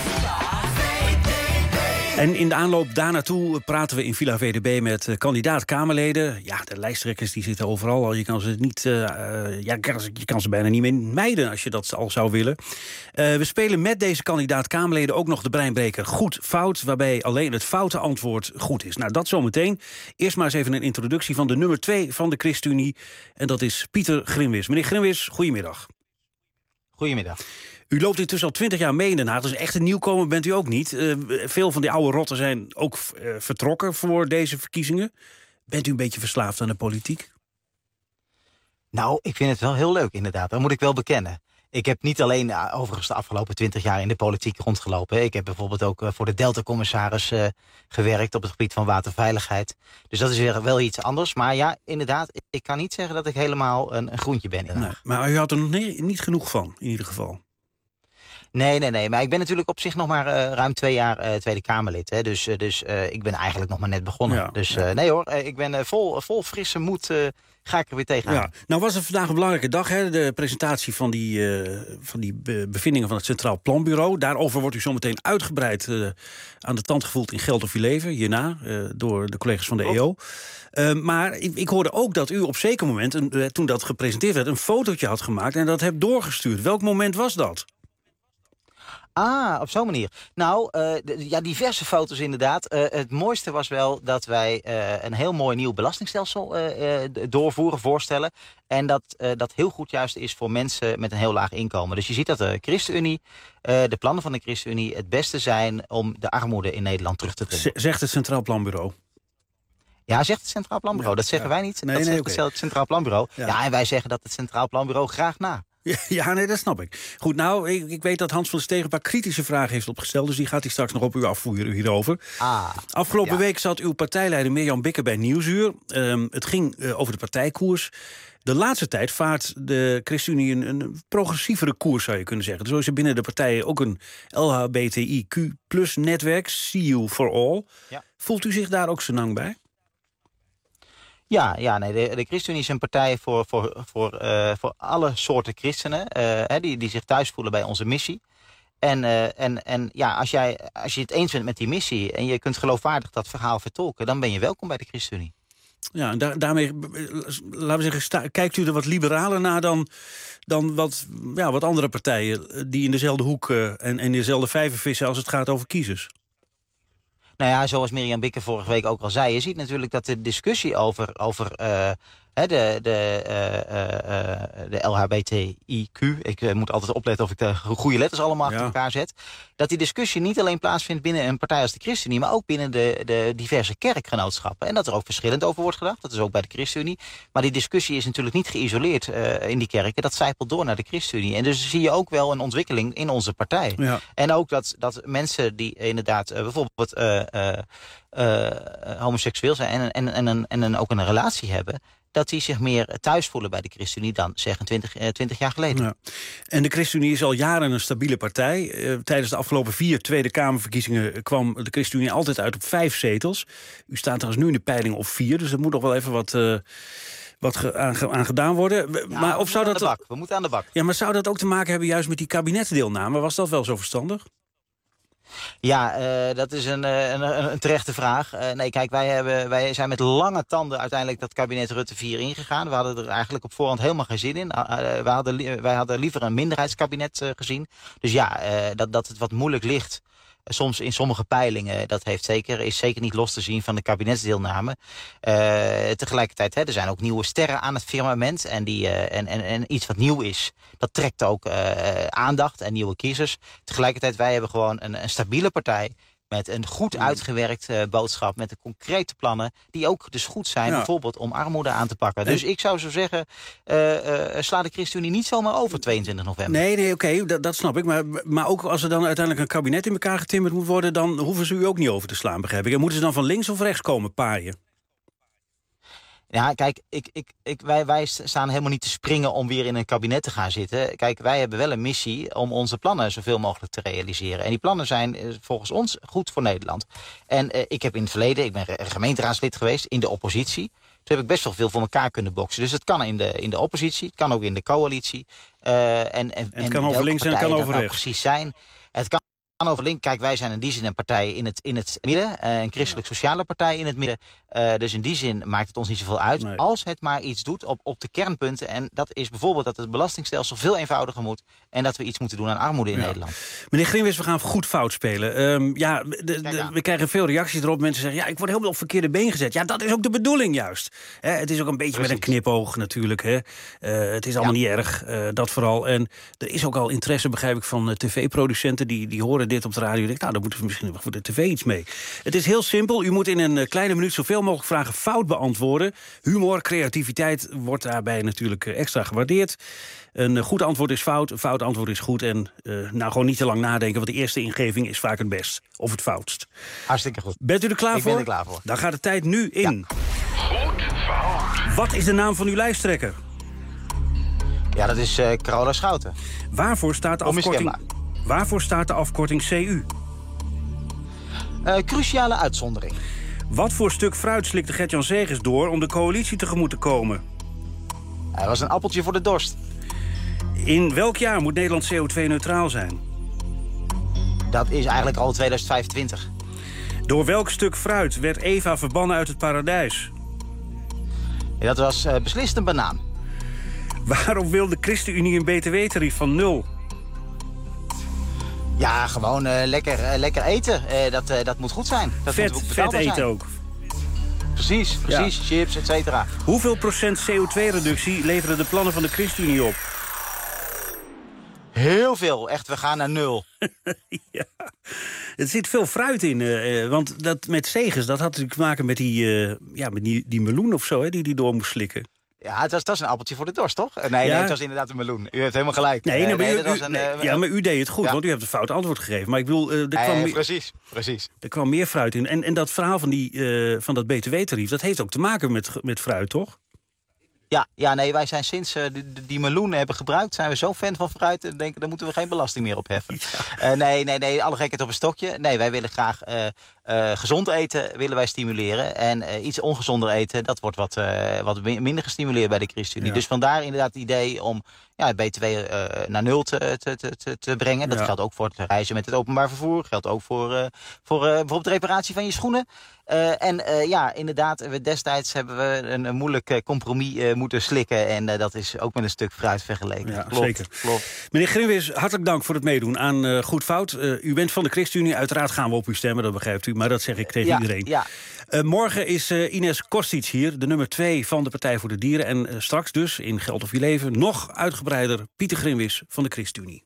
En in de aanloop daar naartoe praten we in Villa V D B met uh, kandidaat-Kamerleden. Ja, de lijsttrekkers die zitten overal al. Je kan ze, niet, uh, uh, ja, je kan ze bijna niet meer mijden als je dat al zou willen. Uh, we spelen met deze kandidaat-Kamerleden ook nog de breinbreker goed-fout, waarbij alleen het foute antwoord goed is. Nou, dat zometeen. Eerst maar eens even een introductie van de nummer twee van de ChristenUnie. En dat is Pieter Grimwis. Meneer Grimwis, goedemiddag. Goedemiddag. U loopt intussen al twintig jaar mee in Den Haag, dus echt een nieuwkomer bent u ook niet. Uh, veel van die oude rotten zijn ook uh, vertrokken voor deze verkiezingen. Bent u een beetje verslaafd aan de politiek? Nou, ik vind het wel heel leuk inderdaad, dat moet ik wel bekennen. Ik heb niet alleen uh, overigens de afgelopen twintig jaar in de politiek rondgelopen. Ik heb bijvoorbeeld ook uh, voor de Delta-commissaris uh, gewerkt op het gebied van waterveiligheid. Dus dat is weer wel iets anders. Maar ja, inderdaad, ik kan niet zeggen dat ik helemaal een, een groentje ben in Den Haag. Nee, maar u had er nog nee, niet genoeg van, in ieder geval. Nee, nee, nee. Maar ik ben natuurlijk op zich nog maar uh, ruim twee jaar uh, Tweede Kamerlid. Hè. Dus, uh, dus uh, ik ben eigenlijk nog maar net begonnen. Ja, dus uh, nee hoor, uh, ik ben uh, vol, uh, vol frisse moed uh, ga ik er weer tegenaan. Ja. Nou was het vandaag een belangrijke dag, hè? De presentatie van die, uh, van die bevindingen van het Centraal Planbureau. Daarover wordt u zometeen uitgebreid uh, aan de tand gevoeld in Geld of Je Leven, hierna, uh, door de collega's van de E O. Uh, maar ik, ik hoorde ook dat u op zeker moment, uh, toen dat gepresenteerd werd, een fotootje had gemaakt en dat hebt doorgestuurd. Welk moment was dat? Ah, op zo'n manier. Nou, uh, de, ja, diverse foto's inderdaad. Uh, het mooiste was wel dat wij uh, een heel mooi nieuw belastingstelsel uh, uh, doorvoeren, voorstellen. En dat uh, dat heel goed juist is voor mensen met een heel laag inkomen. Dus je ziet dat de ChristenUnie, uh, de plannen van de ChristenUnie, het beste zijn om de armoede in Nederland terug te dringen. Z- zegt het Centraal Planbureau. Ja, zegt het Centraal Planbureau. Ja, dat zeggen ja. wij niet. Nee, dat nee, zegt okay. het Centraal Planbureau. Ja. Ja, en wij zeggen dat het Centraal Planbureau graag na. Ja, ja, nee, dat snap ik. Goed, nou, ik, ik weet dat Hans van der Stegen een paar kritische vragen heeft opgesteld, dus die gaat hij straks nog op u afvoeren hierover. Ah, Afgelopen ja. week zat uw partijleider Mirjam Bikker bij Nieuwsuur. Um, het ging uh, over de partijkoers. De laatste tijd vaart de ChristenUnie een, een progressievere koers, zou je kunnen zeggen. Zo is er binnen de partijen ook een L H B T I Q plus netwerk, See You for All. Ja. Voelt u zich daar ook zo lang bij? Ja, ja nee, de, de ChristenUnie is een partij voor, voor, voor, uh, voor alle soorten christenen uh, hè, die, die zich thuis voelen bij onze missie. En, uh, en, en ja, als, jij, als je het eens bent met die missie en je kunt geloofwaardig dat verhaal vertolken, dan ben je welkom bij de ChristenUnie. Ja, en daar, daarmee, laten we zeggen, sta, kijkt u er wat liberaler naar dan, dan wat, ja, wat andere partijen die in dezelfde hoek uh, en, en in dezelfde vijver vissen als het gaat over kiezers? Nou ja, zoals Mirjam Bikker vorige week ook al zei, je ziet natuurlijk dat de discussie over, over uh, de, de, uh, uh, de L H B T I Q, ik uh, moet altijd opletten of ik de goede letters allemaal achter ja. elkaar zet, dat die discussie niet alleen plaatsvindt binnen een partij als de ChristenUnie, maar ook binnen de, de diverse kerkgenootschappen. En dat er ook verschillend over wordt gedacht, dat is ook bij de ChristenUnie. Maar die discussie is natuurlijk niet geïsoleerd uh, in die kerken, dat zijpelt door naar de ChristenUnie. En dus zie je ook wel een ontwikkeling in onze partij. Ja. En ook dat, dat mensen die inderdaad uh, bijvoorbeeld uh, uh, uh, homoseksueel zijn en, en, en, en, en, en ook een relatie hebben, dat die zich meer thuis voelen bij de ChristenUnie dan zeggen twintig jaar geleden. Ja. En de ChristenUnie is al jaren een stabiele partij. Uh, tijdens de afgelopen vier Tweede Kamerverkiezingen kwam de ChristenUnie altijd uit op vijf zetels. U staat trouwens nu in de peiling op vier, dus er moet nog wel even wat, uh, wat ge, aan, aan gedaan worden. Ja, maar we, of zou dat, aan de bak. we moeten aan de bak. Ja, maar zou dat ook te maken hebben juist met die kabinetsdeelname? Was dat wel zo verstandig? Ja, uh, dat is een, een, een, een terechte vraag. Uh, nee, kijk, wij, hebben, wij zijn met lange tanden uiteindelijk dat kabinet Rutte vier ingegaan. We hadden er eigenlijk op voorhand helemaal geen zin in. Uh, uh, wij, hadden, wij hadden liever een minderheidskabinet uh, gezien. Dus ja, uh, dat, dat het wat moeilijk ligt. Soms in sommige peilingen, dat heeft zeker, is zeker niet los te zien van de kabinetsdeelname. Uh, tegelijkertijd, hè, er zijn ook nieuwe sterren aan het firmament. En, die, uh, en, en, en iets wat nieuw is, dat trekt ook uh, aandacht en nieuwe kiezers. Tegelijkertijd, wij hebben gewoon een, een stabiele partij met een goed uitgewerkt uh, boodschap, met de concrete plannen, die ook dus goed zijn, ja. bijvoorbeeld om armoede aan te pakken. En... Dus ik zou zo zeggen, uh, uh, sla de ChristenUnie niet zomaar over tweeëntwintig november. Nee, nee, oké, okay, dat, dat snap ik. Maar, maar ook als er dan uiteindelijk een kabinet in elkaar getimmerd moet worden, dan hoeven ze u ook niet over te slaan, begrijp ik. En moeten ze dan van links of rechts komen paaien? Ja, kijk, ik, ik, ik, wij, wij staan helemaal niet te springen om weer in een kabinet te gaan zitten. Kijk, wij hebben wel een missie om onze plannen zoveel mogelijk te realiseren. En die plannen zijn uh, volgens ons goed voor Nederland. En uh, ik heb in het verleden, ik ben gemeenteraadslid geweest in de oppositie. Toen heb ik best wel veel voor elkaar kunnen boksen. Dus het kan in de, in de oppositie, het kan ook in de coalitie. Uh, en, en, en het kan over links en het kan over rechts. Precies zijn. Het kan over link. Kijk, wij zijn in die zin een partij in het, in het midden. Uh, een christelijk-sociale partij in het midden. Uh, dus in die zin maakt het ons niet zoveel uit. Nee. Als het maar iets doet op, op de kernpunten. En dat is bijvoorbeeld dat het belastingstelsel veel eenvoudiger moet. En dat we iets moeten doen aan armoede in ja. Nederland. Meneer Grimwis, we gaan goed fout spelen. Um, ja, de, de, we krijgen veel reacties erop. Mensen zeggen, ja, ik word helemaal op verkeerde been gezet. Ja, dat is ook de bedoeling juist. He, het is ook een beetje Precies. met een knipoog natuurlijk. Hè. Uh, het is allemaal ja. niet erg, uh, dat vooral. En er is ook al interesse, begrijp ik, van uh, tv-producenten. Die, die horen dit op de radio. Denk, nou, dan moeten we misschien nog voor de tv iets mee. Het is heel simpel. U moet in een uh, kleine minuut zoveel mogelijk vragen fout beantwoorden. Humor, creativiteit wordt daarbij natuurlijk uh, extra gewaardeerd. Een uh, goed antwoord is fout, een fout antwoord is goed. En uh, nou, gewoon niet te lang nadenken, want de eerste ingeving is vaak het best. Of het foutst. Hartstikke goed. Bent u er klaar ik voor? Ik ben er klaar voor. Dan gaat de tijd nu in. Ja. Goed fout. Wat is de naam van uw lijsttrekker? Ja, dat is uh, Carola Schouten. Waarvoor staat de afkorting, waarvoor staat de afkorting C U? Uh, cruciale uitzondering. Wat voor stuk fruit slikte Gert-Jan Segers door om de coalitie tegemoet te komen? Hij was een appeltje voor de dorst. In welk jaar moet Nederland C O twee neutraal zijn? Dat is eigenlijk al tweeduizend vijfentwintig. Door welk stuk fruit werd Eva verbannen uit het paradijs? Ja, dat was uh, beslist een banaan. Waarom wil de ChristenUnie een B T W-tarief van nul? Ja, gewoon uh, lekker, uh, lekker eten. Uh, dat, uh, dat moet goed zijn. Dat vet, moet ook vet eten zijn. ook. Precies, precies. Ja. Chips, et cetera. Hoeveel procent C O twee reductie leveren de plannen van de ChristenUnie op? Heel veel. Echt, we gaan naar nul. Ja. Er zit veel fruit in. Uh, want dat met Segers, dat had natuurlijk te maken met die, uh, ja, met die, die meloen of zo, hè, die die door moest slikken. Ja, het was, dat is een appeltje voor de dorst, toch? Nee, ja. nee, het was inderdaad een meloen. U heeft helemaal gelijk. Nee, nee, maar, nee, u, u, een, nee uh, ja, maar u deed het goed, ja. want u hebt een fout antwoord gegeven. Maar ik bedoel, uh, er kwam nee, meer, precies, precies. Er kwam meer fruit in. En, en dat verhaal van, die, uh, van dat B T W-tarief, dat heeft ook te maken met, met fruit, toch? Ja, ja, nee, wij zijn sinds uh, die, die meloenen hebben gebruikt, zijn we zo fan van fruit en denken, daar moeten we geen belasting meer op heffen. Ja. Uh, nee, nee, nee, alle gekheid op een stokje. Nee, wij willen graag uh, uh, gezond eten, willen wij stimuleren. En uh, iets ongezonder eten, dat wordt wat, uh, wat minder gestimuleerd bij de ChristenUnie. Ja. Dus vandaar inderdaad het idee om ja, het B T W uh, naar nul te, te, te, te brengen. Dat ja. geldt ook voor het reizen met het openbaar vervoer. Geldt ook voor, uh, voor uh, bijvoorbeeld de reparatie van je schoenen. Uh, en uh, ja, inderdaad, we destijds hebben we een, een moeilijk compromis uh, moeten slikken. En uh, dat is ook met een stuk fruit vergeleken. Ja, klopt, zeker. Klopt. Meneer Grinwis, hartelijk dank voor het meedoen aan uh, Goed Fout. Uh, u bent van de ChristenUnie, uiteraard gaan we op u stemmen, dat begrijpt u. Maar dat zeg ik tegen ja, iedereen. Ja. Uh, morgen is uh, Ines Kostic hier, de nummer twee van de Partij voor de Dieren. En uh, straks dus, in Geld of Je Leven, nog uitgebreider Pieter Grinwis van de ChristenUnie.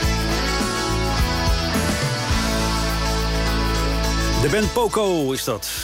De band Poco is dat.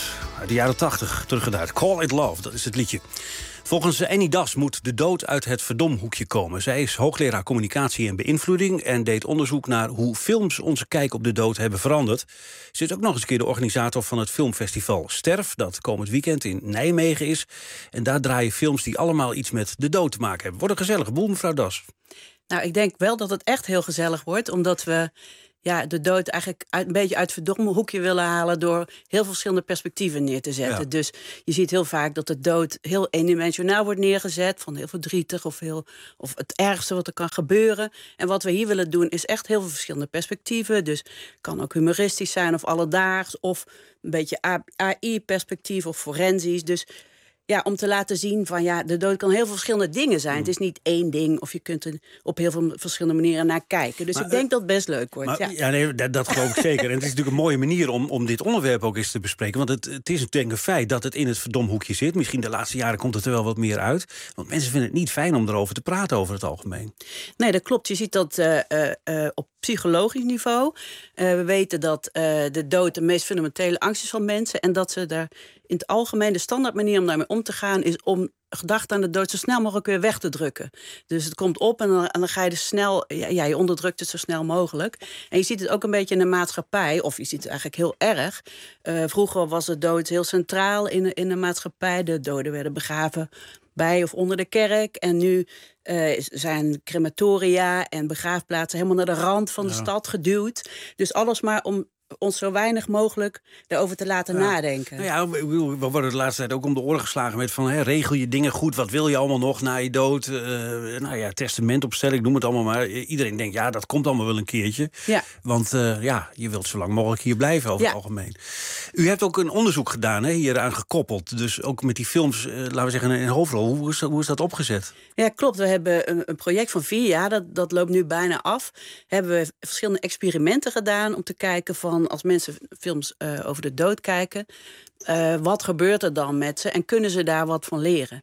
uit de jaren tachtig, teruggedraaid. Call It Love, dat is het liedje. Volgens Annie Das moet de dood uit het verdomhoekje komen. Zij is hoogleraar communicatie en beïnvloeding en deed onderzoek naar hoe films onze kijk op de dood hebben veranderd. Ze is ook nog eens een keer de organisator van het filmfestival Sterf, dat komend weekend in Nijmegen is. En daar draaien films die allemaal iets met de dood te maken hebben. Wordt een gezellige boel, mevrouw Das. Nou, ik denk wel dat het echt heel gezellig wordt, omdat we ja, de dood eigenlijk uit, een beetje uit het verdomme hoekje willen halen door heel veel verschillende perspectieven neer te zetten. Ja. Dus je ziet heel vaak dat de dood heel eendimensionaal wordt neergezet, van heel verdrietig of, heel, of het ergste wat er kan gebeuren. En wat we hier willen doen is echt heel veel verschillende perspectieven. Dus het kan ook humoristisch zijn of alledaags of een beetje A I-perspectief of forensisch. Dus ja, om te laten zien van ja, de dood kan heel veel verschillende dingen zijn. Mm. Het is niet één ding of je kunt er op heel veel verschillende manieren naar kijken. Dus maar, ik denk uh, dat het best leuk wordt. Maar, ja. ja, nee, dat, dat geloof ik zeker. En het is natuurlijk een mooie manier om, om dit onderwerp ook eens te bespreken. Want het, het is natuurlijk een feit dat het in het verdomhoekje zit. Misschien de laatste jaren komt het er wel wat meer uit. Want mensen vinden het niet fijn om erover te praten over het algemeen. Nee, dat klopt. Je ziet dat uh, uh, op psychologisch niveau. Uh, we weten dat uh, de dood de meest fundamentele angst is van mensen. En dat ze daar in het algemeen de standaard manier om daarmee om te gaan is om gedachten aan de dood zo snel mogelijk weer weg te drukken. Dus het komt op en dan, en dan ga je dus snel, ja, ja, je onderdrukt het zo snel mogelijk. En je ziet het ook een beetje in de maatschappij, of je ziet het eigenlijk heel erg. Uh, vroeger was de dood heel centraal in, in de maatschappij. De doden werden begraven bij of onder de kerk. En nu uh, zijn crematoria en begraafplaatsen helemaal naar de rand van de ja. stad geduwd. Dus alles maar om ons zo weinig mogelijk daarover te laten ja. nadenken. Nou ja, we worden de laatste tijd ook om de oren geslagen met van, hè, regel je dingen goed, wat wil je allemaal nog na je dood? Uh, nou ja, testament opstellen, ik noem het allemaal maar. Iedereen denkt, ja, dat komt allemaal wel een keertje. Ja. Want uh, ja, je wilt zo lang mogelijk hier blijven over ja. het algemeen. U hebt ook een onderzoek gedaan, hè, hieraan gekoppeld. Dus ook met die films, uh, laten we zeggen, in een hoofdrol. Hoe is, hoe is dat opgezet? Ja, klopt. We hebben een, een project van vier jaar, dat, dat loopt nu bijna af. Hebben we verschillende experimenten gedaan om te kijken van, als mensen films uh, over de dood kijken, uh, wat gebeurt er dan met ze en kunnen ze daar wat van leren?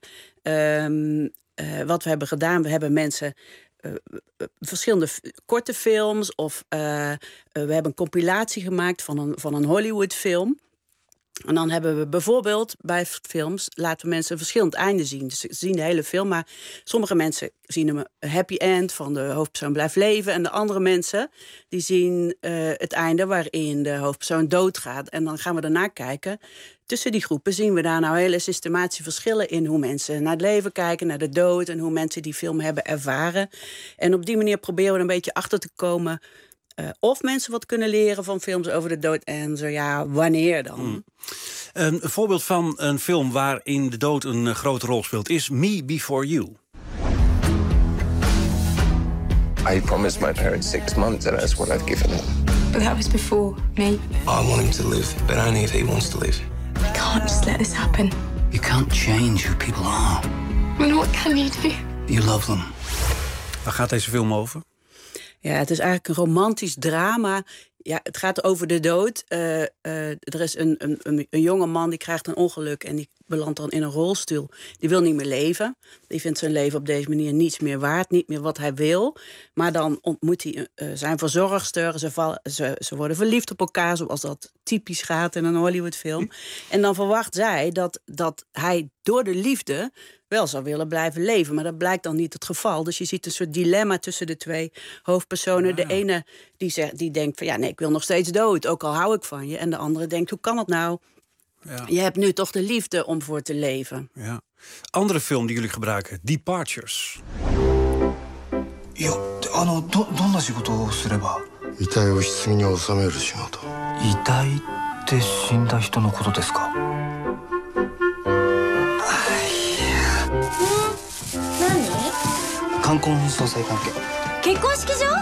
Um, uh, wat we hebben gedaan, we hebben mensen uh, verschillende f- korte films of uh, uh, we hebben een compilatie gemaakt van een, van een Hollywood-film. En dan hebben we bijvoorbeeld bij films, laten we mensen een verschillend einde zien. Dus ze zien de hele film, maar sommige mensen zien een happy end van de hoofdpersoon blijft leven. En de andere mensen die zien uh, het einde waarin de hoofdpersoon doodgaat. En dan gaan we daarna kijken. Tussen die groepen zien we daar nou hele systematische verschillen in hoe mensen naar het leven kijken, naar de dood en hoe mensen die film hebben ervaren. En op die manier proberen we een beetje achter te komen Uh, of mensen wat kunnen leren van films over de dood en zo ja, wanneer dan? Mm. Een voorbeeld van een film waarin de dood een uh, grote rol speelt is Me Before You. I promised my parents six months and that's what I've given them. But that was before me. I want him to live, but only if he wants to live. We can't just let this happen. You can't change who people are. And what can you do? You love them. Waar gaat deze film over? Ja, het is eigenlijk een romantisch drama. Ja, het gaat over de dood. Uh, uh, er is een, een, een jonge man die krijgt een ongeluk en die belandt dan in een rolstoel. Die wil niet meer leven. Die vindt zijn leven op deze manier niets meer waard, niet meer wat hij wil. Maar dan ontmoet hij uh, zijn verzorgster. Ze, val, ze, ze worden verliefd op elkaar, zoals dat typisch gaat in een Hollywoodfilm. En dan verwacht zij dat, dat hij door de liefde wel zou willen blijven leven. Maar dat blijkt dan niet het geval. Dus je ziet een soort dilemma tussen de twee hoofdpersonen. Ja. De ene die, zegt, die denkt van ja, nee, ik wil nog steeds dood, ook al hou ik van je. En de andere denkt, hoe kan het nou? Ja. Je hebt nu toch de liefde om voor te leven. Ja. Andere film die jullie gebruiken, Departures. いや、あの、ど、どんな仕事をすれば？ 遺体を棺に収める仕事。 遺体って死んだ人のことですか？冠婚葬祭関係。 結婚式場？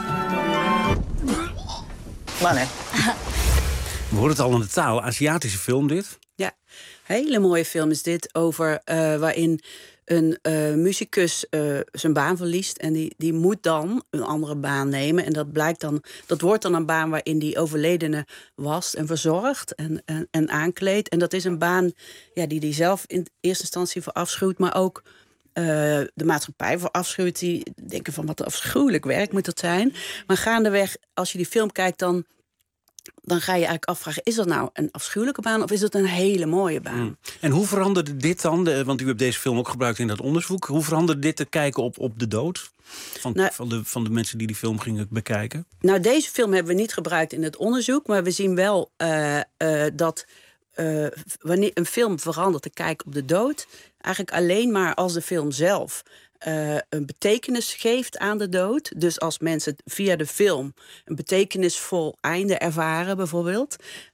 まあね。 We horen het al in de taal. Aziatische film dit? Ja, hele mooie film is dit. Over uh, waarin een uh, muzikus uh, zijn baan verliest. En die, die moet dan een andere baan nemen. En dat blijkt dan, dat wordt dan een baan waarin die overledene wast en verzorgt en, en, en aankleedt. En dat is een baan ja, die hij zelf in eerste instantie verafschuwt, maar ook Uh, de maatschappij verafschuwt, die denken van wat afschuwelijk werk moet dat zijn. Maar gaandeweg, als je die film kijkt, dan dan ga je eigenlijk afvragen, is dat nou een afschuwelijke baan of is het een hele mooie baan? Mm. En hoe veranderde dit dan, de, want u hebt deze film ook gebruikt in dat onderzoek, hoe veranderde dit te kijken op, op de dood van, nou, van, de, van de mensen die die film gingen bekijken? Nou, deze film hebben we niet gebruikt in het onderzoek, maar we zien wel uh, uh, dat uh, wanneer een film verandert te kijken op de dood, eigenlijk alleen maar als de film zelf Uh, een betekenis geeft aan de dood. Dus als mensen via de film een betekenisvol einde ervaren, bijvoorbeeld.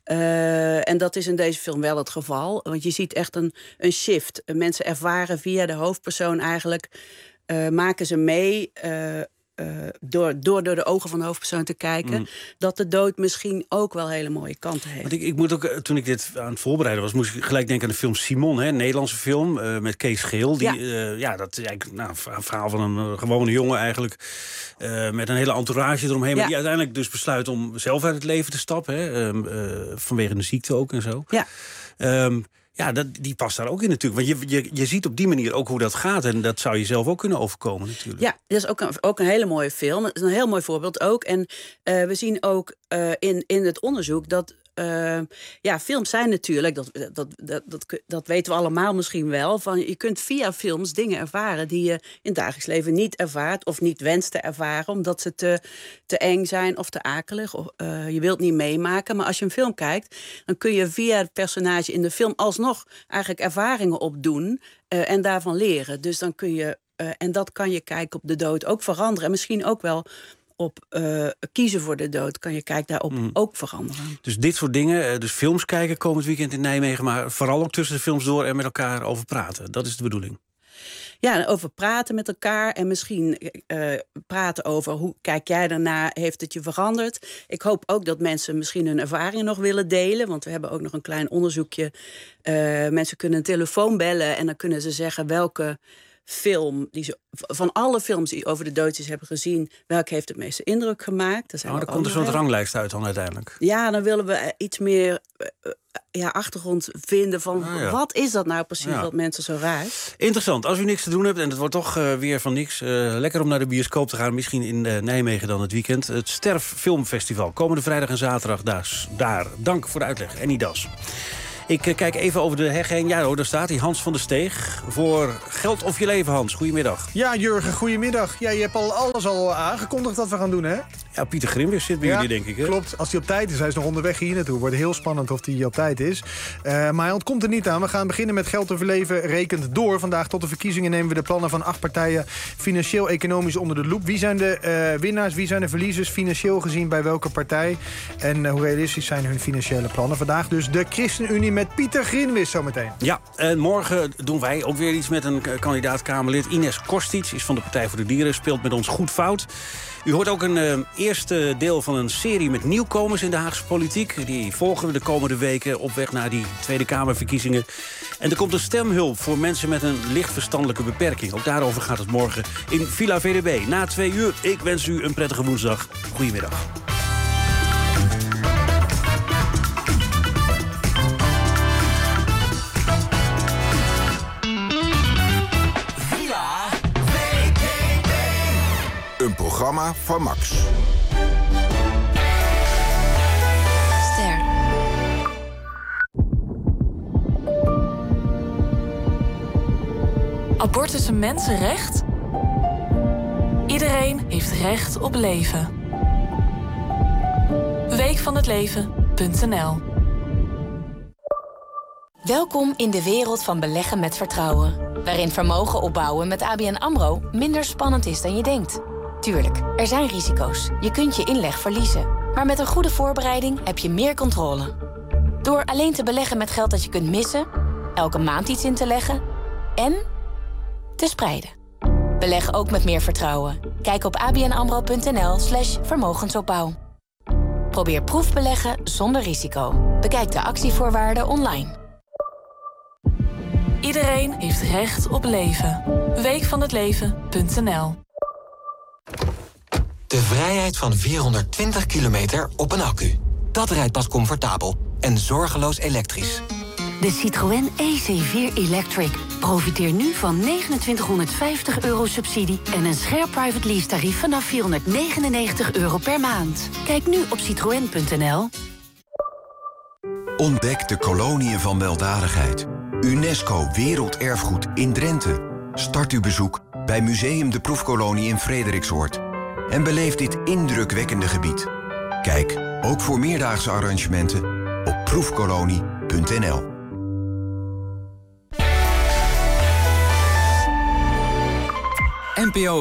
Uh, en dat is in deze film wel het geval. Want je ziet echt een, een shift. Mensen ervaren via de hoofdpersoon eigenlijk, Uh, maken ze mee, Uh, Uh, door, door door de ogen van de hoofdpersoon te kijken, mm. dat de dood misschien ook wel hele mooie kanten heeft. Want ik, ik moet ook, toen ik dit aan het voorbereiden was, moest ik gelijk denken aan de film Simon, hè, een Nederlandse film uh, met Kees Geel. Die, ja. Uh, ja, dat is eigenlijk nou, een verhaal van een uh, gewone jongen eigenlijk, uh, met een hele entourage eromheen, ja. maar die uiteindelijk dus besluit om zelf uit het leven te stappen, hè, uh, uh, vanwege de ziekte ook en zo. Ja. Um, Ja, dat, die past daar ook in natuurlijk. Want je, je, je ziet op die manier ook hoe dat gaat. En dat zou je zelf ook kunnen overkomen natuurlijk. Ja, dat is ook een, ook een hele mooie film. Dat is een heel mooi voorbeeld ook. En uh, we zien ook uh, in, in het onderzoek dat Uh, ja, films zijn natuurlijk, dat, dat, dat, dat, dat weten we allemaal misschien wel, van je kunt via films dingen ervaren die je in het dagelijks leven niet ervaart of niet wenst te ervaren, omdat ze te, te eng zijn of te akelig. Of, uh, je wilt niet meemaken, maar als je een film kijkt, dan kun je via het personage in de film alsnog eigenlijk ervaringen opdoen uh, en daarvan leren. Dus dan kun je, uh, en dat kan je kijken op de dood ook veranderen. En misschien ook wel op uh, kiezen voor de dood, kan je kijk daarop mm. ook veranderen. Dus dit soort dingen, dus films kijken komend weekend in Nijmegen, maar vooral ook tussen de films door en met elkaar over praten. Dat is de bedoeling. Ja, over praten met elkaar en misschien uh, praten over hoe kijk jij daarna, heeft het je veranderd? Ik hoop ook dat mensen misschien hun ervaringen nog willen delen, want we hebben ook nog een klein onderzoekje. Uh, mensen kunnen een telefoon bellen en dan kunnen ze zeggen welke film, die ze, van alle films die over de doodjes hebben gezien, welke heeft het meeste indruk gemaakt? Daar zijn oh, dan komt er zo'n ranglijst uit dan uiteindelijk. Ja, dan willen we iets meer uh, ja, achtergrond vinden van ah, ja. wat is dat nou precies ja. wat mensen zo raakt. Interessant. Als u niks te doen hebt en het wordt toch uh, weer van niks, uh, lekker om naar de bioscoop te gaan, misschien in uh, Nijmegen dan het weekend. Het Sterf Filmfestival, komende vrijdag en zaterdag daar. daar. Dank voor de uitleg. Annie Das. Ik uh, kijk even over de heg heen. Ja, hoor, daar staat hij, Hans van der Steeg. Voor Geld of je leven, Hans. Goedemiddag. Ja, Jurgen, goedemiddag. Ja, je hebt al alles al aangekondigd wat we gaan doen, hè? Ja, Pieter Grimwis zit bij ja, jullie, denk ik. Hè? Klopt. Als hij op tijd is, hij is nog onderweg hier naartoe. Wordt heel spannend of hij op tijd is. Uh, maar hij ontkomt er niet aan. We gaan beginnen met Geld of je leven rekent door. Vandaag tot de verkiezingen nemen we de plannen van acht partijen financieel-economisch onder de loep. Wie zijn de uh, winnaars, wie zijn de verliezers, financieel gezien bij welke partij? En uh, hoe realistisch zijn hun financiële plannen? Vandaag dus de ChristenUnie met Pieter Grimwis zometeen. Ja, en morgen doen wij ook weer iets met een kandidaat-Kamerlid. Ines Kostic is van de Partij voor de Dieren, speelt met ons Goed Fout. U hoort ook een uh, eerste deel van een serie met nieuwkomers in de Haagse politiek. Die volgen we de komende weken op weg naar die Tweede Kamerverkiezingen. En er komt een stemhulp voor mensen met een licht verstandelijke beperking. Ook daarover gaat het morgen in Villa V D B. Na twee uur, ik wens u een prettige woensdag. Goedemiddag. Een programma van Max. Ster. Abortus een mensenrecht? Iedereen heeft recht op leven. week van het leven punt n l. Welkom in de wereld van beleggen met vertrouwen. Waarin vermogen opbouwen met A B N AMRO minder spannend is dan je denkt. Tuurlijk, er zijn risico's. Je kunt je inleg verliezen. Maar met een goede voorbereiding heb je meer controle. Door alleen te beleggen met geld dat je kunt missen, elke maand iets in te leggen en te spreiden. Beleg ook met meer vertrouwen. Kijk op abnamro.nl slash vermogensopbouw. Probeer proefbeleggen zonder risico. Bekijk de actievoorwaarden online. Iedereen heeft recht op leven. week van het leven punt n l. De vrijheid van vierhonderdtwintig kilometer op een accu. Dat rijdt pas comfortabel en zorgeloos elektrisch. De Citroën E C vier Electric. Profiteer nu van negenentwintighonderdvijftig euro subsidie en een scherp private lease tarief vanaf vierhonderdnegenennegentig euro per maand. Kijk nu op citroën punt n l. Ontdek de koloniën van weldadigheid. UNESCO Werelderfgoed in Drenthe. Start uw bezoek bij Museum de Proefkolonie in Frederiksoord. En beleef dit indrukwekkende gebied. Kijk, ook voor meerdaagse arrangementen, op proefkolonie punt n l. N P O